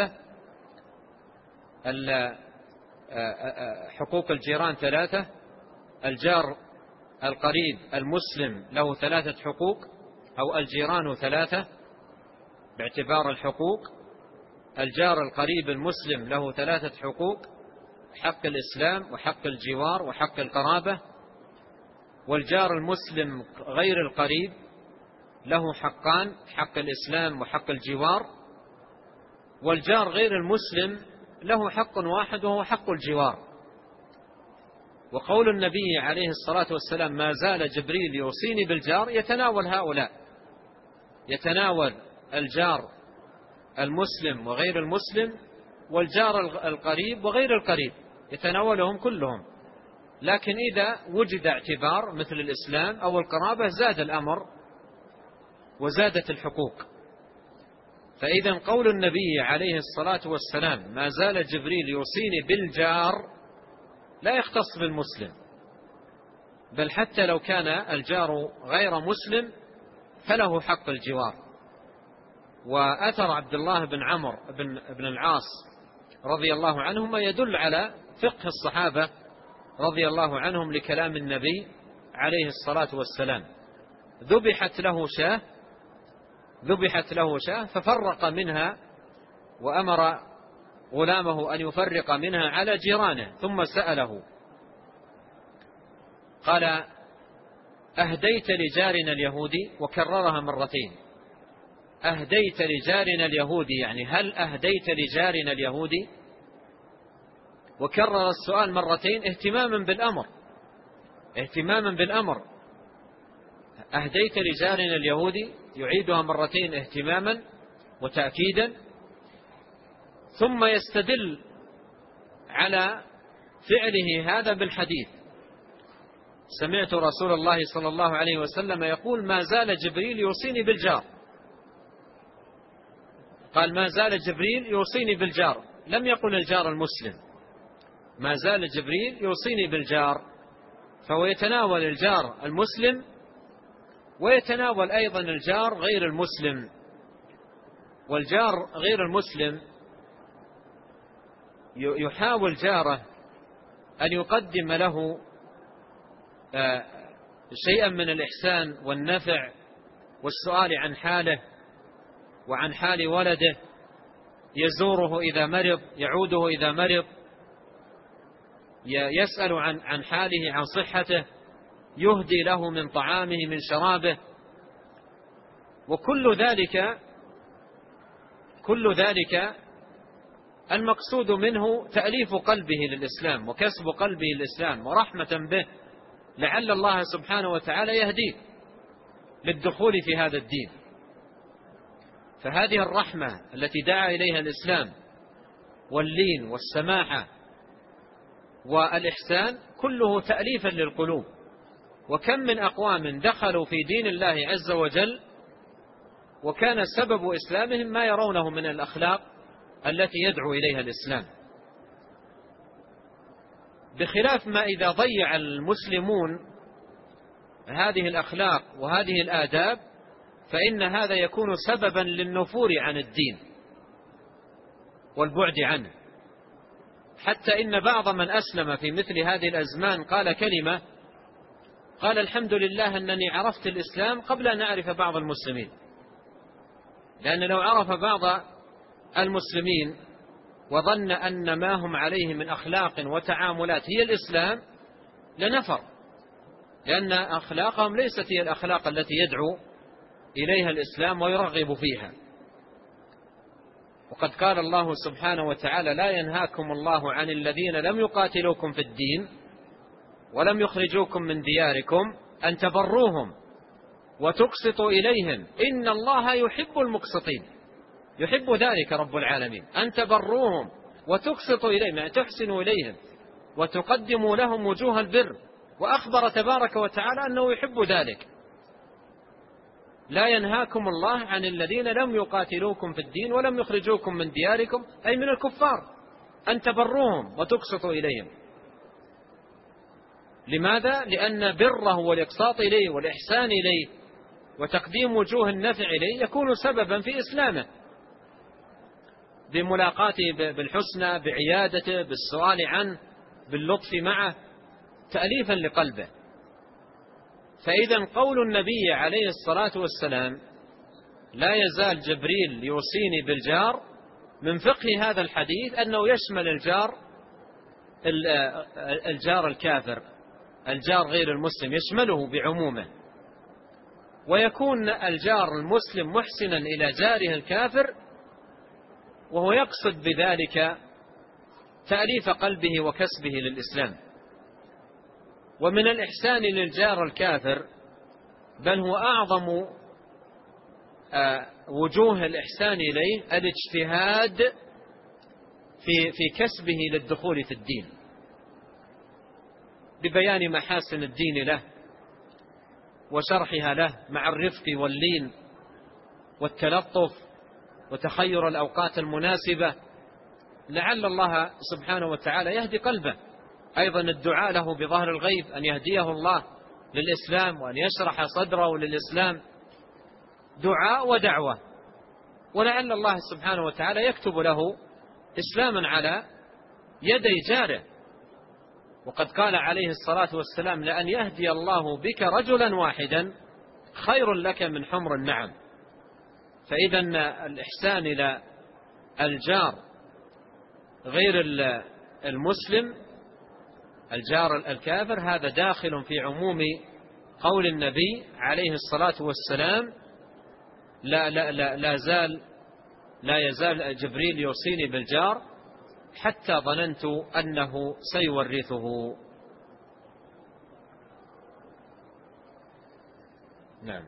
ثلاثة: الجار القريب المسلم له 3 حقوق، أو الجيران 3 باعتبار الحقوق. الجار القريب المسلم له 3 حقوق: حق الإسلام وحق الجوار وحق القرابة. والجار المسلم غير القريب له حقان: حق الإسلام وحق الجوار. والجار غير المسلم له حق واحد وهو حق الجوار. وقول النبي عليه الصلاة والسلام: ما زال جبريل يوصيني بالجار، يتناول هؤلاء، يتناول الجار المسلم وغير المسلم، والجار القريب وغير القريب، يتناولهم كلهم. لكن إذا وجد اعتبار مثل الإسلام أو القرابة زاد الأمر وزادت الحقوق. فإذا قول النبي عليه الصلاة والسلام: ما زال جبريل يوصيني بالجار، لا يختص بالمسلم، بل حتى لو كان الجار غير مسلم فله حق الجوار. وأثر عبد الله بن عمرو بن العاص رضي الله عنهما يدل على فقه الصحابة رضي الله عنهم لكلام النبي عليه الصلاة والسلام. ذبحت له شاة ففرق منها، وأمر غلامه أن يفرق منها على جيرانه، ثم سأله قال: أهديت لجارنا اليهودي؟ وكررها مرتين: أهديت لجارنا اليهودي، يعني هل أهديت لجارنا اليهودي؟ وكرر السؤال مرتين اهتماما بالأمر. أهديت لجارنا اليهودي، يعيدها مرتين اهتماما وتأكيدا. ثم يستدل على فعله هذا بالحديث: سمعت رسول الله صلى الله عليه وسلم يقول: ما زال جبريل يوصيني بالجار. قال: ما زال جبريل يوصيني بالجار، لم يقل الجار المسلم، ما زال جبريل يوصيني بالجار. فهو يتناول الجار المسلم ويتناول أيضا الجار غير المسلم. والجار غير المسلم يحاول جاره أن يقدم له شيئا من الإحسان والنفع والسؤال عن حاله وعن حال ولده، يزوره إذا مرض، يعوده إذا مرض، يسأل عن حاله، عن صحته، يهدي له من طعامه من شرابه. وكل ذلك المقصود منه تأليف قلبه للإسلام وكسب قلبه للإسلام ورحمة به، لعل الله سبحانه وتعالى يهديه للدخول في هذا الدين. فهذه الرحمة التي دعا إليها الإسلام واللين والسماحة والإحسان كله تأليفا للقلوب. وكم من أقوام دخلوا في دين الله عز وجل وكان سبب إسلامهم ما يرونه من الأخلاق التي يدعو إليها الإسلام، بخلاف ما إذا ضيع المسلمون هذه الأخلاق وهذه الآداب فإن هذا يكون سببا للنفور عن الدين والبعد عنه، حتى إن بعض من أسلم في مثل هذه الأزمان قال كلمة، قال الحمد لله أنني عرفت الإسلام قبل أن أعرف بعض المسلمين، لأن لو عرف بعض المسلمين وظن أن ما هم عليه من أخلاق وتعاملات هي الإسلام لنفر، لأن أخلاقهم ليست هي الأخلاق التي يدعو إليها الإسلام ويرغب فيها. وقد قال الله سبحانه وتعالى: لا ينهاكم الله عن الذين لم يقاتلوكم في الدين ولم يخرجوكم من دياركم أن تبروهم وتقسطوا إليهم إن الله يحب المقسطين. يحب ذلك رب العالمين، أن تبروهم وتقسطوا إليهم، يعني تحسنوا إليهم وتقدموا لهم وجوه البر. وأخبر تبارك وتعالى أنه يحب ذلك. لا ينهاكم الله عن الذين لم يقاتلوكم في الدين ولم يخرجوكم من دياركم، أي من الكفار، أن تبروهم وتقسطوا إليهم. لماذا؟ لأن بره والإقساط إليه والإحسان إليه وتقديم وجوه النفع إليه يكون سببا في إسلامه، بملاقاته بالحسنى، بعيادته، بالسؤال عنه، باللطف معه، تأليفا لقلبه. فإذا قول النبي عليه الصلاة والسلام لا يزال جبريل يوصيني بالجار، من فقه هذا الحديث أنه يشمل الجار الكافر، الجار غير المسلم، يشمله بعمومه. ويكون الجار المسلم محسنا إلى جاره الكافر وهو يقصد بذلك تأليف قلبه وكسبه للإسلام. ومن الإحسان للجار الكافر، بل هو أعظم وجوه الإحسان إليه، الاجتهاد في كسبه للدخول في الدين، ببيان محاسن الدين له وشرحها له مع الرفق واللين والتلطف وتخير الأوقات المناسبة، لعل الله سبحانه وتعالى يهدي قلبه. أيضا الدعاء له بظهر الغيب أن يهديه الله للإسلام وأن يشرح صدره للإسلام، دعاء ودعوة، ولعل الله سبحانه وتعالى يكتب له إسلاما على يدي جاره. وقد قال عليه الصلاة والسلام: لأن يهدي الله بك رجلا واحدا خير لك من حمر النعم. فإذا الإحسان إلى الجار غير المسلم، الجار الكافر، هذا داخل في عموم قول النبي عليه الصلاة والسلام: لا يزال جبريل يوصيني بالجار حتى ظننت أنه سيورثه. نعم.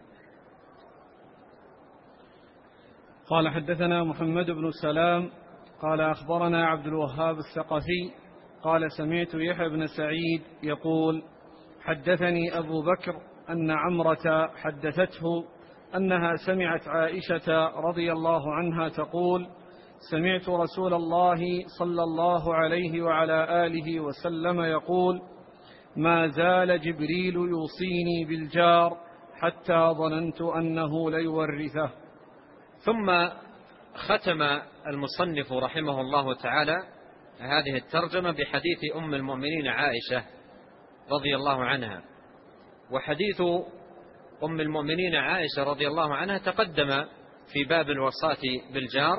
قال: حدثنا محمد بن سلام قال أخبرنا عبد الوهاب الثقفي قال: سمعت يحيى بن سعيد يقول: حدثني أبو بكر أن عمرة حدثته أنها سمعت عائشة رضي الله عنها تقول: سمعت رسول الله صلى الله عليه وعلى آله وسلم يقول: ما زال جبريل يوصيني بالجار حتى ظننت أنه ليورثه. ثم ختم المصنف رحمه الله تعالى هذه الترجمة بحديث أم المؤمنين عائشة رضي الله عنها. وحديث أم المؤمنين عائشة رضي الله عنها تقدم في باب الوصاة بالجار،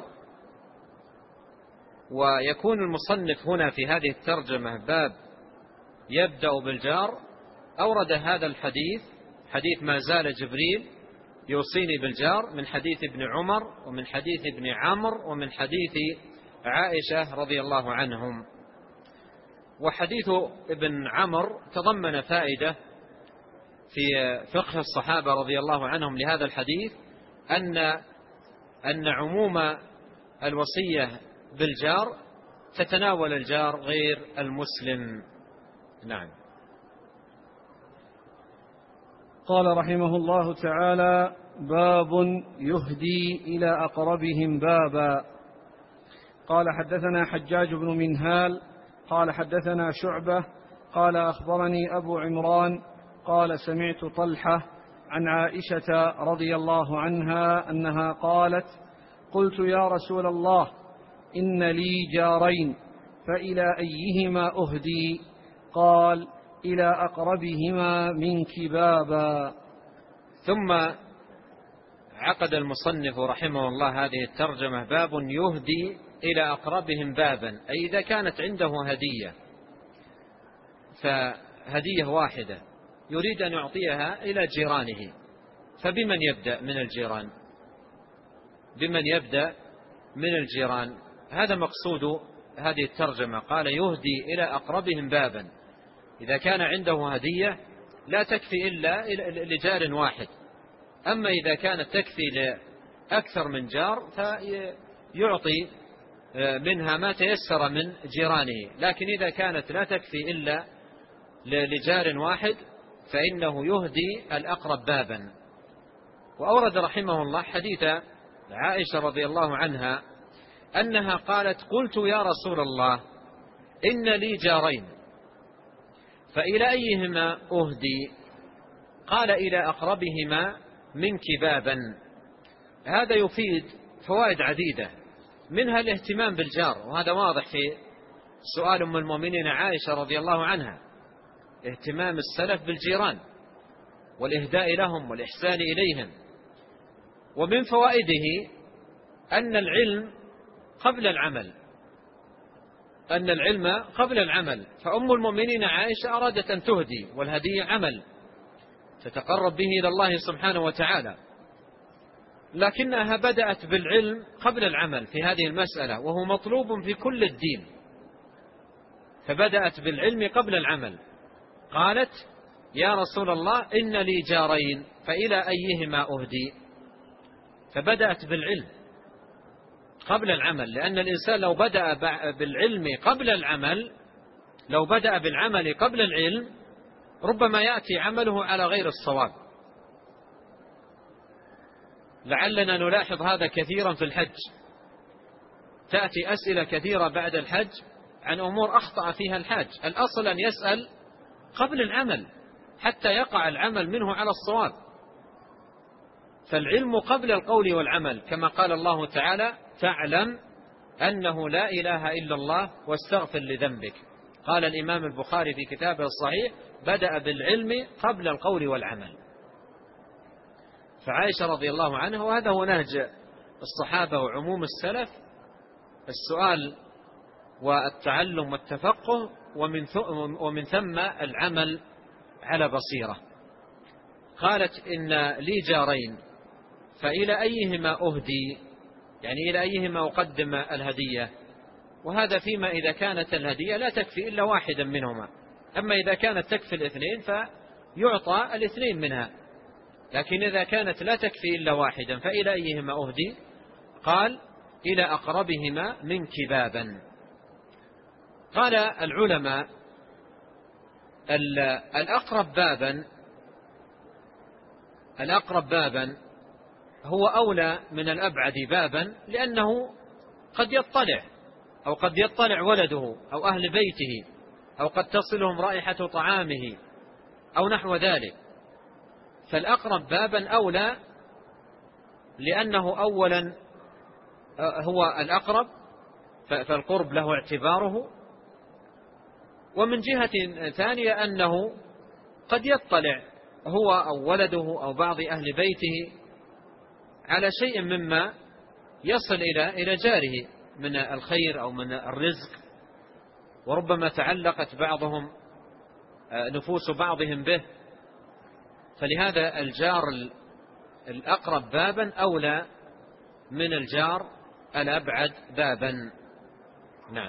ويكون المصنف هنا في هذه الترجمة باب يبدأ بالجار، أورد هذا الحديث، حديث ما زال جبريل يوصيني بالجار، من حديث ابن عمر ومن حديث ابن عمرو ومن حديث عائشة رضي الله عنهم. وحديث ابن عمرو تضمن فائدة في فقه الصحابة رضي الله عنهم لهذا الحديث، أن عموم الوصية بالجار تتناول الجار غير المسلم. نعم. قال رحمه الله تعالى: باب يهدي إلى أقربهم بابا. قال: حدثنا حجاج بن منهال قال: حدثنا شعبة قال: أخبرني أبو عمران قال: سمعت طلحة عن عائشة رضي الله عنها أنها قالت: قلت يا رسول الله إن لي جارين فإلى أيهما أهدي؟ قال: إلى أقربهما منك بابا. ثم عقد المصنف رحمه الله هذه الترجمة: باب يهدي إلى أقربهم بابا، أي إذا كانت عنده هدية، فهدية واحدة يريد أن يعطيها إلى جيرانه، فبمن يبدأ من الجيران؟ بمن يبدأ من الجيران؟ هذا مقصود هذه الترجمة. قال: يهدي إلى أقربهم بابا، إذا كان عنده هدية لا تكفي إلا لجار واحد، أما إذا كانت تكفي لأكثر من جار فيعطي منها ما تيسر من جيرانه، لكن إذا كانت لا تكفي إلا لجار واحد فإنه يهدي الأقرب بابا. وأورد رحمه الله حديث عائشة رضي الله عنها أنها قالت: قلت يا رسول الله إن لي جارين فإلى أيهما أهدي؟ قال: إلى أقربهما منك بابا. هذا يفيد فوائد عديدة، منها الاهتمام بالجار، وهذا واضح في سؤال أم المؤمنين عائشة رضي الله عنها، اهتمام السلف بالجيران والإهداء لهم والإحسان إليهم. ومن فوائده أن العلم قبل العمل، أن العلم قبل العمل. فأم المؤمنين عائشة أرادت أن تهدي، والهدي عمل تتقرب به إلى الله سبحانه وتعالى، لكنها بدأت بالعلم قبل العمل في هذه المسألة، وهو مطلوب في كل الدين، فبدأت بالعلم قبل العمل. قالت: يا رسول الله إن لي جارين فإلى أيهما أهدي؟ فبدأت بالعلم قبل العمل، لأن الإنسان لو بدأ بالعلم قبل العمل، لو بدأ بالعمل قبل العلم ربما يأتي عمله على غير الصواب. لعلنا نلاحظ هذا كثيرا في الحج، تأتي أسئلة كثيرة بعد الحج عن أمور أخطأ فيها الحاج. الأصل أن يسأل قبل العمل حتى يقع العمل منه على الصواب. فالعلم قبل القول والعمل، كما قال الله تعالى: فاعلم أنه لا إله إلا الله واستغفر لذنبك. قال الإمام البخاري في كتابه الصحيح: بدأ بالعلم قبل القول والعمل. فعائشة رضي الله عنها، وهذا هو نهج الصحابة وعموم السلف، السؤال والتعلم والتفقه، ومن ثم العمل على بصيرة. قالت: إن لي جارين فإلى أيهما أهدي؟ يعني إلى أيهما أقدم الهدية؟ وهذا فيما إذا كانت الهدية لا تكفي إلا واحدا منهما، أما إذا كانت تكفي الاثنين فيعطى الاثنين منها، لكن إذا كانت لا تكفي إلا واحدا فإلى أيهما أهدي؟ قال: إلى أقربهما منك بابا. قال العلماء: الأقرب بابا هو أولى من الأبعد بابا، لأنه قد يطلع، أو قد يطلع ولده أو أهل بيته، أو قد تصلهم رائحة طعامه أو نحو ذلك. فالأقرب بابا أولى، لأنه أولا هو الأقرب، فالقرب له اعتباره. ومن جهة ثانية أنه قد يطلع هو أو ولده أو بعض أهل بيته على شيء مما يصل إلى جاره من الخير أو من الرزق، وربما تعلقت بعضهم نفوس بعضهم به. فلهذا الجار الأقرب بابا أولى من الجار الأبعد بابا. نعم.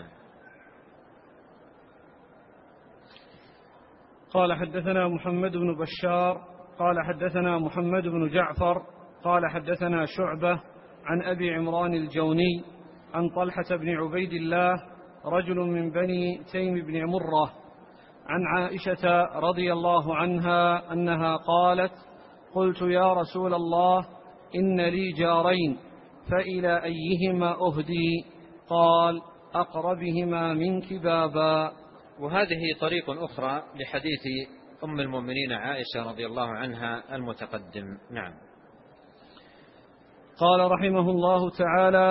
قال: حدثنا محمد بن بشار قال حدثنا محمد بن جعفر قال حدثنا شعبة عن أبي عمران الجوني عن طلحة بن عبيد الله رجل من بني تيم بن مرة عن عائشة رضي الله عنها أنها قالت: قلت يا رسول الله إن لي جارين فإلى أيهما أهدي؟ قال: أقربهما منك بابا. وهذه طريق أخرى لحديث أم المؤمنين عائشة رضي الله عنها المتقدم. نعم. قال رحمه الله تعالى: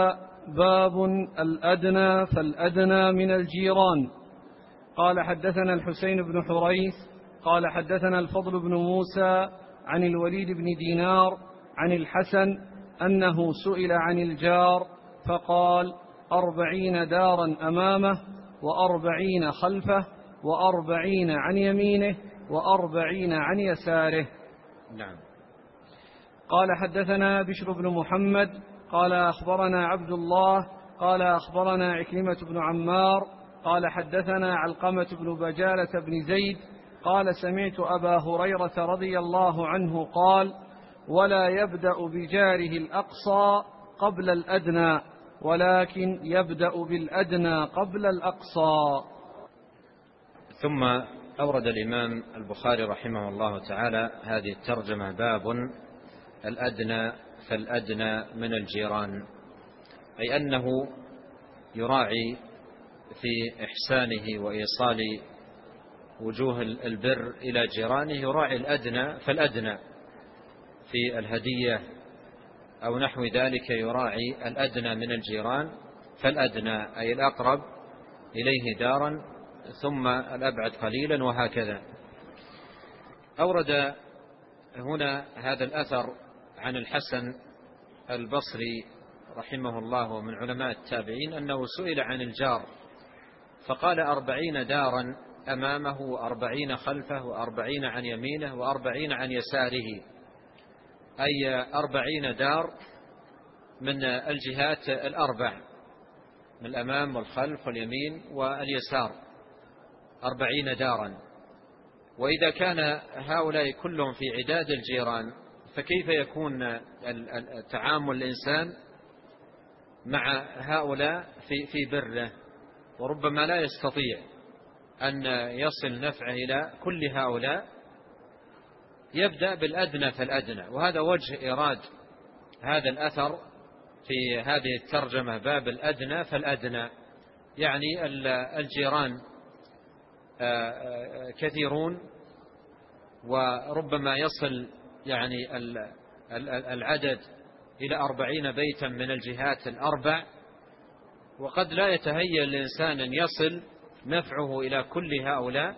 باب الأدنى فالأدنى من الجيران. قال حدثنا الحسين بن حريث قال حدثنا الفضل بن موسى عن الوليد بن دينار عن الحسن أنه سئل عن الجار فقال 40 دارا أمامه 40 خلفه 40 عن يمينه 40 عن يساره. نعم. قال حدثنا بشر بن محمد قال أخبرنا عبد الله قال أخبرنا عكرمة بن عمار قال حدثنا علقمة بن بجالة بن زيد قال سمعت أبا هريرة رضي الله عنه قال ولا يبدأ بجاره الأقصى قبل الأدنى ولكن يبدأ بالأدنى قبل الأقصى. ثم أورد الإمام البخاري رحمه الله تعالى هذه الترجمة باب الأدنى فالأدنى من الجيران، أي أنه يراعي في إحسانه وإيصال وجوه البر إلى جيرانه، يراعي الأدنى فالأدنى في الهدية أو نحو ذلك، يراعي الأدنى من الجيران فالأدنى أي الأقرب إليه دارا ثم الأبعد قليلا وهكذا. أورد هنا هذا الأثر عن الحسن البصري رحمه الله ومن علماء التابعين أنه سئل عن الجار فقال 40 دارا أمامه 40 خلفه 40 عن يمينه 40 عن يساره، أي 40 دار من الجهات الأربع، من الأمام والخلف واليمين واليسار 40 دارا. وإذا كان هؤلاء كلهم في عداد الجيران فكيف يكون تعامل الإنسان مع هؤلاء في بره، وربما لا يستطيع أن يصل نفعه إلى كل هؤلاء، يبدأ بالأدنى فالأدنى. وهذا وجه إيراد هذا الأثر في هذه الترجمة باب الأدنى فالأدنى، يعني الجيران كثيرون وربما يصل يعني العدد إلى 40 بيتا من الجهات الأربع، وقد لا يتهيأ الإنسان أن يصل نفعه إلى كل هؤلاء،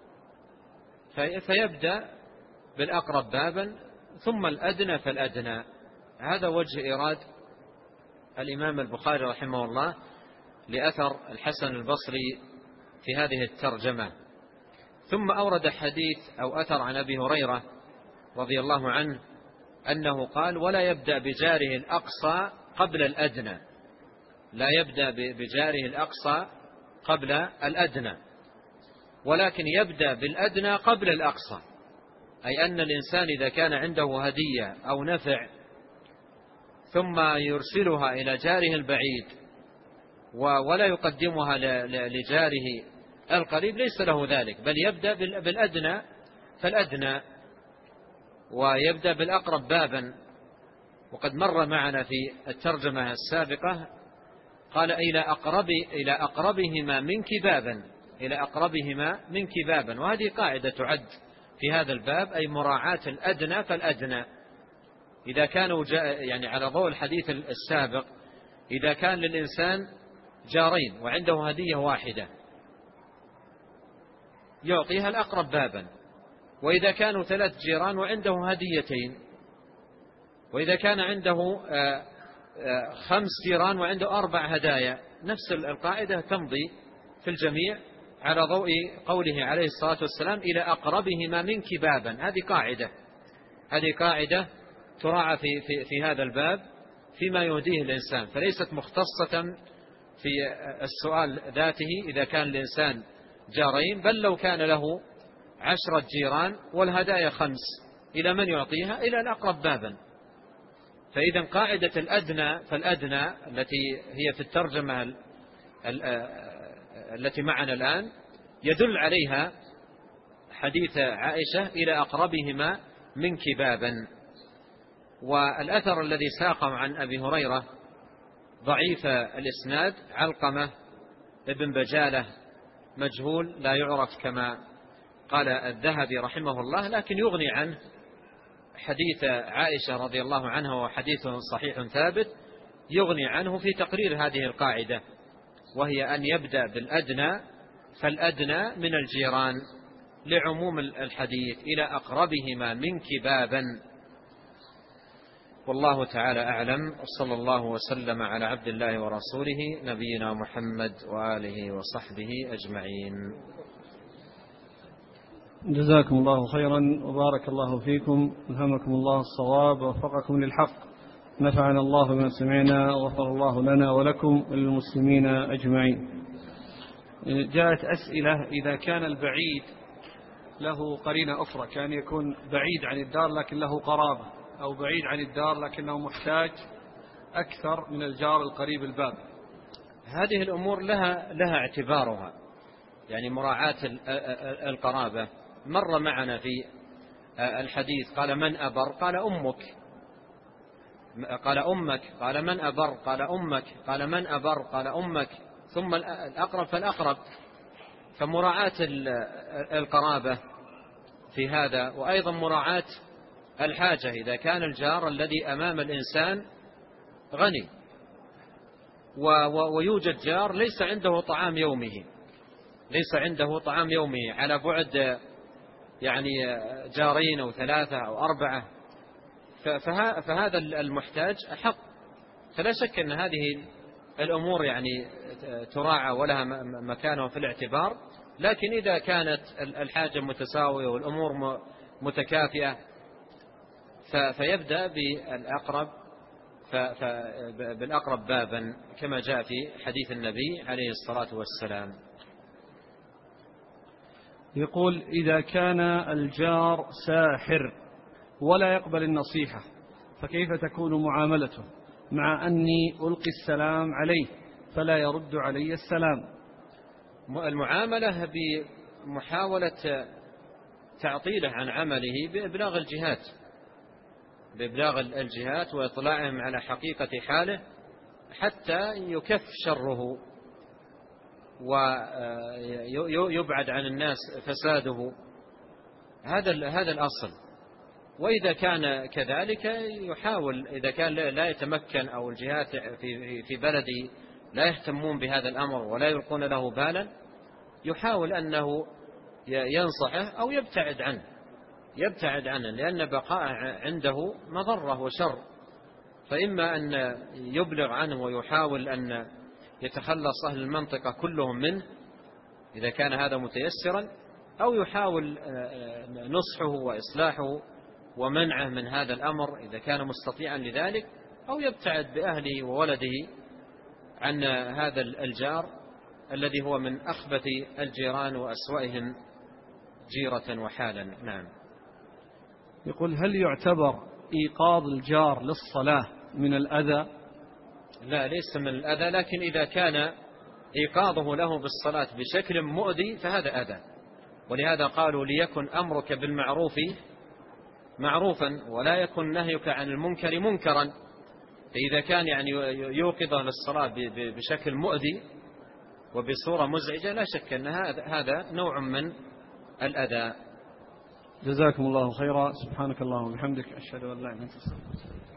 فيبدأ بالأقرب بابا ثم الأدنى فالأدنى. هذا وجه إيراد الإمام البخاري رحمه الله لأثر الحسن البصري في هذه الترجمة. ثم أورد حديث أو أثر عن أبي هريرة رضي الله عنه أنه قال ولا يبدأ بجاره الأقصى قبل الأدنى، لا يبدأ بجاره الأقصى قبل الأدنى، ولكن يبدأ بالأدنى قبل الأقصى، أي أن الإنسان إذا كان عنده هدية أو نفع ثم يرسلها إلى جاره البعيد ولا يقدمها لجاره القريب ليس له ذلك، بل يبدأ بالأدنى فالأدنى ويبدأ بالأقرب بابا. وقد مر معنا في الترجمة السابقة قال إلى أقربهما منك بابا، إلى أقربهما منك بابا، وهذه قاعدة تعد في هذا الباب، أي مراعاة الأدنى فالأدنى. إذا كانوا يعني على ضوء الحديث السابق، إذا كان للإنسان جارين وعنده هدية واحدة يعطيها الأقرب بابا، وإذا كانوا 3 جيران وعنده هديتين، وإذا كان عنده 5 جيران وعنده 4 هدايا، نفس القاعدة تمضي في الجميع على ضوء قوله عليه الصلاة والسلام إلى أقربهما منك بابا. هذه قاعدة تراعى في هذا الباب فيما يهديه الإنسان، فليست مختصة في السؤال ذاته إذا كان الإنسان جارين، بل لو كان له 10 جيران والهدايا 5 إلى من يعطيها؟ إلى الأقرب بابا. فإذا قاعدة الأدنى فالأدنى التي هي في الترجمة التي معنا الآن يدل عليها حديث عائشة إلى أقربهما منك بابا. والأثر الذي ساقه عن أبي هريرة ضعيف الإسناد، علقمة ابن بجالة مجهول لا يعرف كما قال الذهبي رحمه الله، لكن يغني عنه حديث عائشة رضي الله عنها وحديث صحيح ثابت، يغني عنه في تقرير هذه القاعدة، وهي أن يبدأ بالأدنى، فالأدنى من الجيران لعموم الحديث إلى أقربهما منك بابا. والله تعالى أعلم، وصلى الله وسلم على عبد الله ورسوله نبينا محمد وآله وصحبه أجمعين. جزاكم الله خيرا وبارك الله فيكم، ألهمكم الله الصواب ووفقكم للحق، نفعنا الله بما سمعنا وغفر الله لنا ولكم وللمسلمين أجمعين. جاءت أسئلة: إذا كان البعيد له قرينة أخرى، كان يكون بعيد عن الدار لكن له قرابة، أو بعيد عن الدار لكنه محتاج أكثر من الجار القريب الباب، هذه الأمور لها اعتبارها، يعني مراعاة القرابة. مر معنا في الحديث: قال من أبر؟ قال أمك. قال أمك. قال من أبر؟ قال أمك. قال من أبر؟ قال أمك. ثم الأقرب فالأقرب. فمراعاة القرابة في هذا، وأيضا مراعاة الحاجة. إذا كان الجار الذي أمام الإنسان غني ويوجد جار ليس عنده طعام يومه، على بعد يعني جارين أو 3 أو 4، فهذا المحتاج أحق. فلا شك أن هذه الأمور يعني تراعى ولها مكانه في الاعتبار، لكن إذا كانت الحاجة متساوية والأمور متكافئة فيبدأ بالأقرب بابا، كما جاء في حديث النبي عليه الصلاة والسلام. يقول: إذا كان الجار ساحر ولا يقبل النصيحة فكيف تكون معاملته، مع أني ألقي السلام عليه فلا يرد علي السلام؟ المعاملة بمحاولة تعطيله عن عمله بإبلاغ الجهات وإطلاعهم على حقيقة حاله حتى يكف شره ويبعد عن الناس فساده. هذا الأصل. وإذا كان كذلك يحاول، إذا كان لا يتمكن أو الجهات في بلده لا يهتمون بهذا الأمر ولا يلقون له بالا، يحاول أنه ينصحه أو يبتعد عنه، لأن بقاء عنده مضرة وشر. فإما أن يبلغ عنه ويحاول أن يتخلص أهل المنطقة كلهم منه إذا كان هذا متيسرا، أو يحاول نصحه وإصلاحه ومنعه من هذا الأمر إذا كان مستطيعا لذلك، أو يبتعد بأهله وولده عن هذا الجار الذي هو من أخبث الجيران وأسوأهم جيرة وحالا. نعم. يقول: هل يعتبر إيقاظ الجار للصلاة من الأذى؟ لا، ليس من الأذى، لكن إذا كان إيقاظه له بالصلاة بشكل مؤذي فهذا أذى. ولهذا قالوا: ليكن أمرك بالمعروف معروفا ولا يكن نهيك عن المنكر منكرا. فإذا كان يعني يوقظه للصلاة بشكل مؤذي وبصورة مزعجة لا شك أن هذا نوع من الأذى. جزاكم الله خيرا. سبحانك اللهم وبحمدك، أشهد أن لا إله إلا أنت.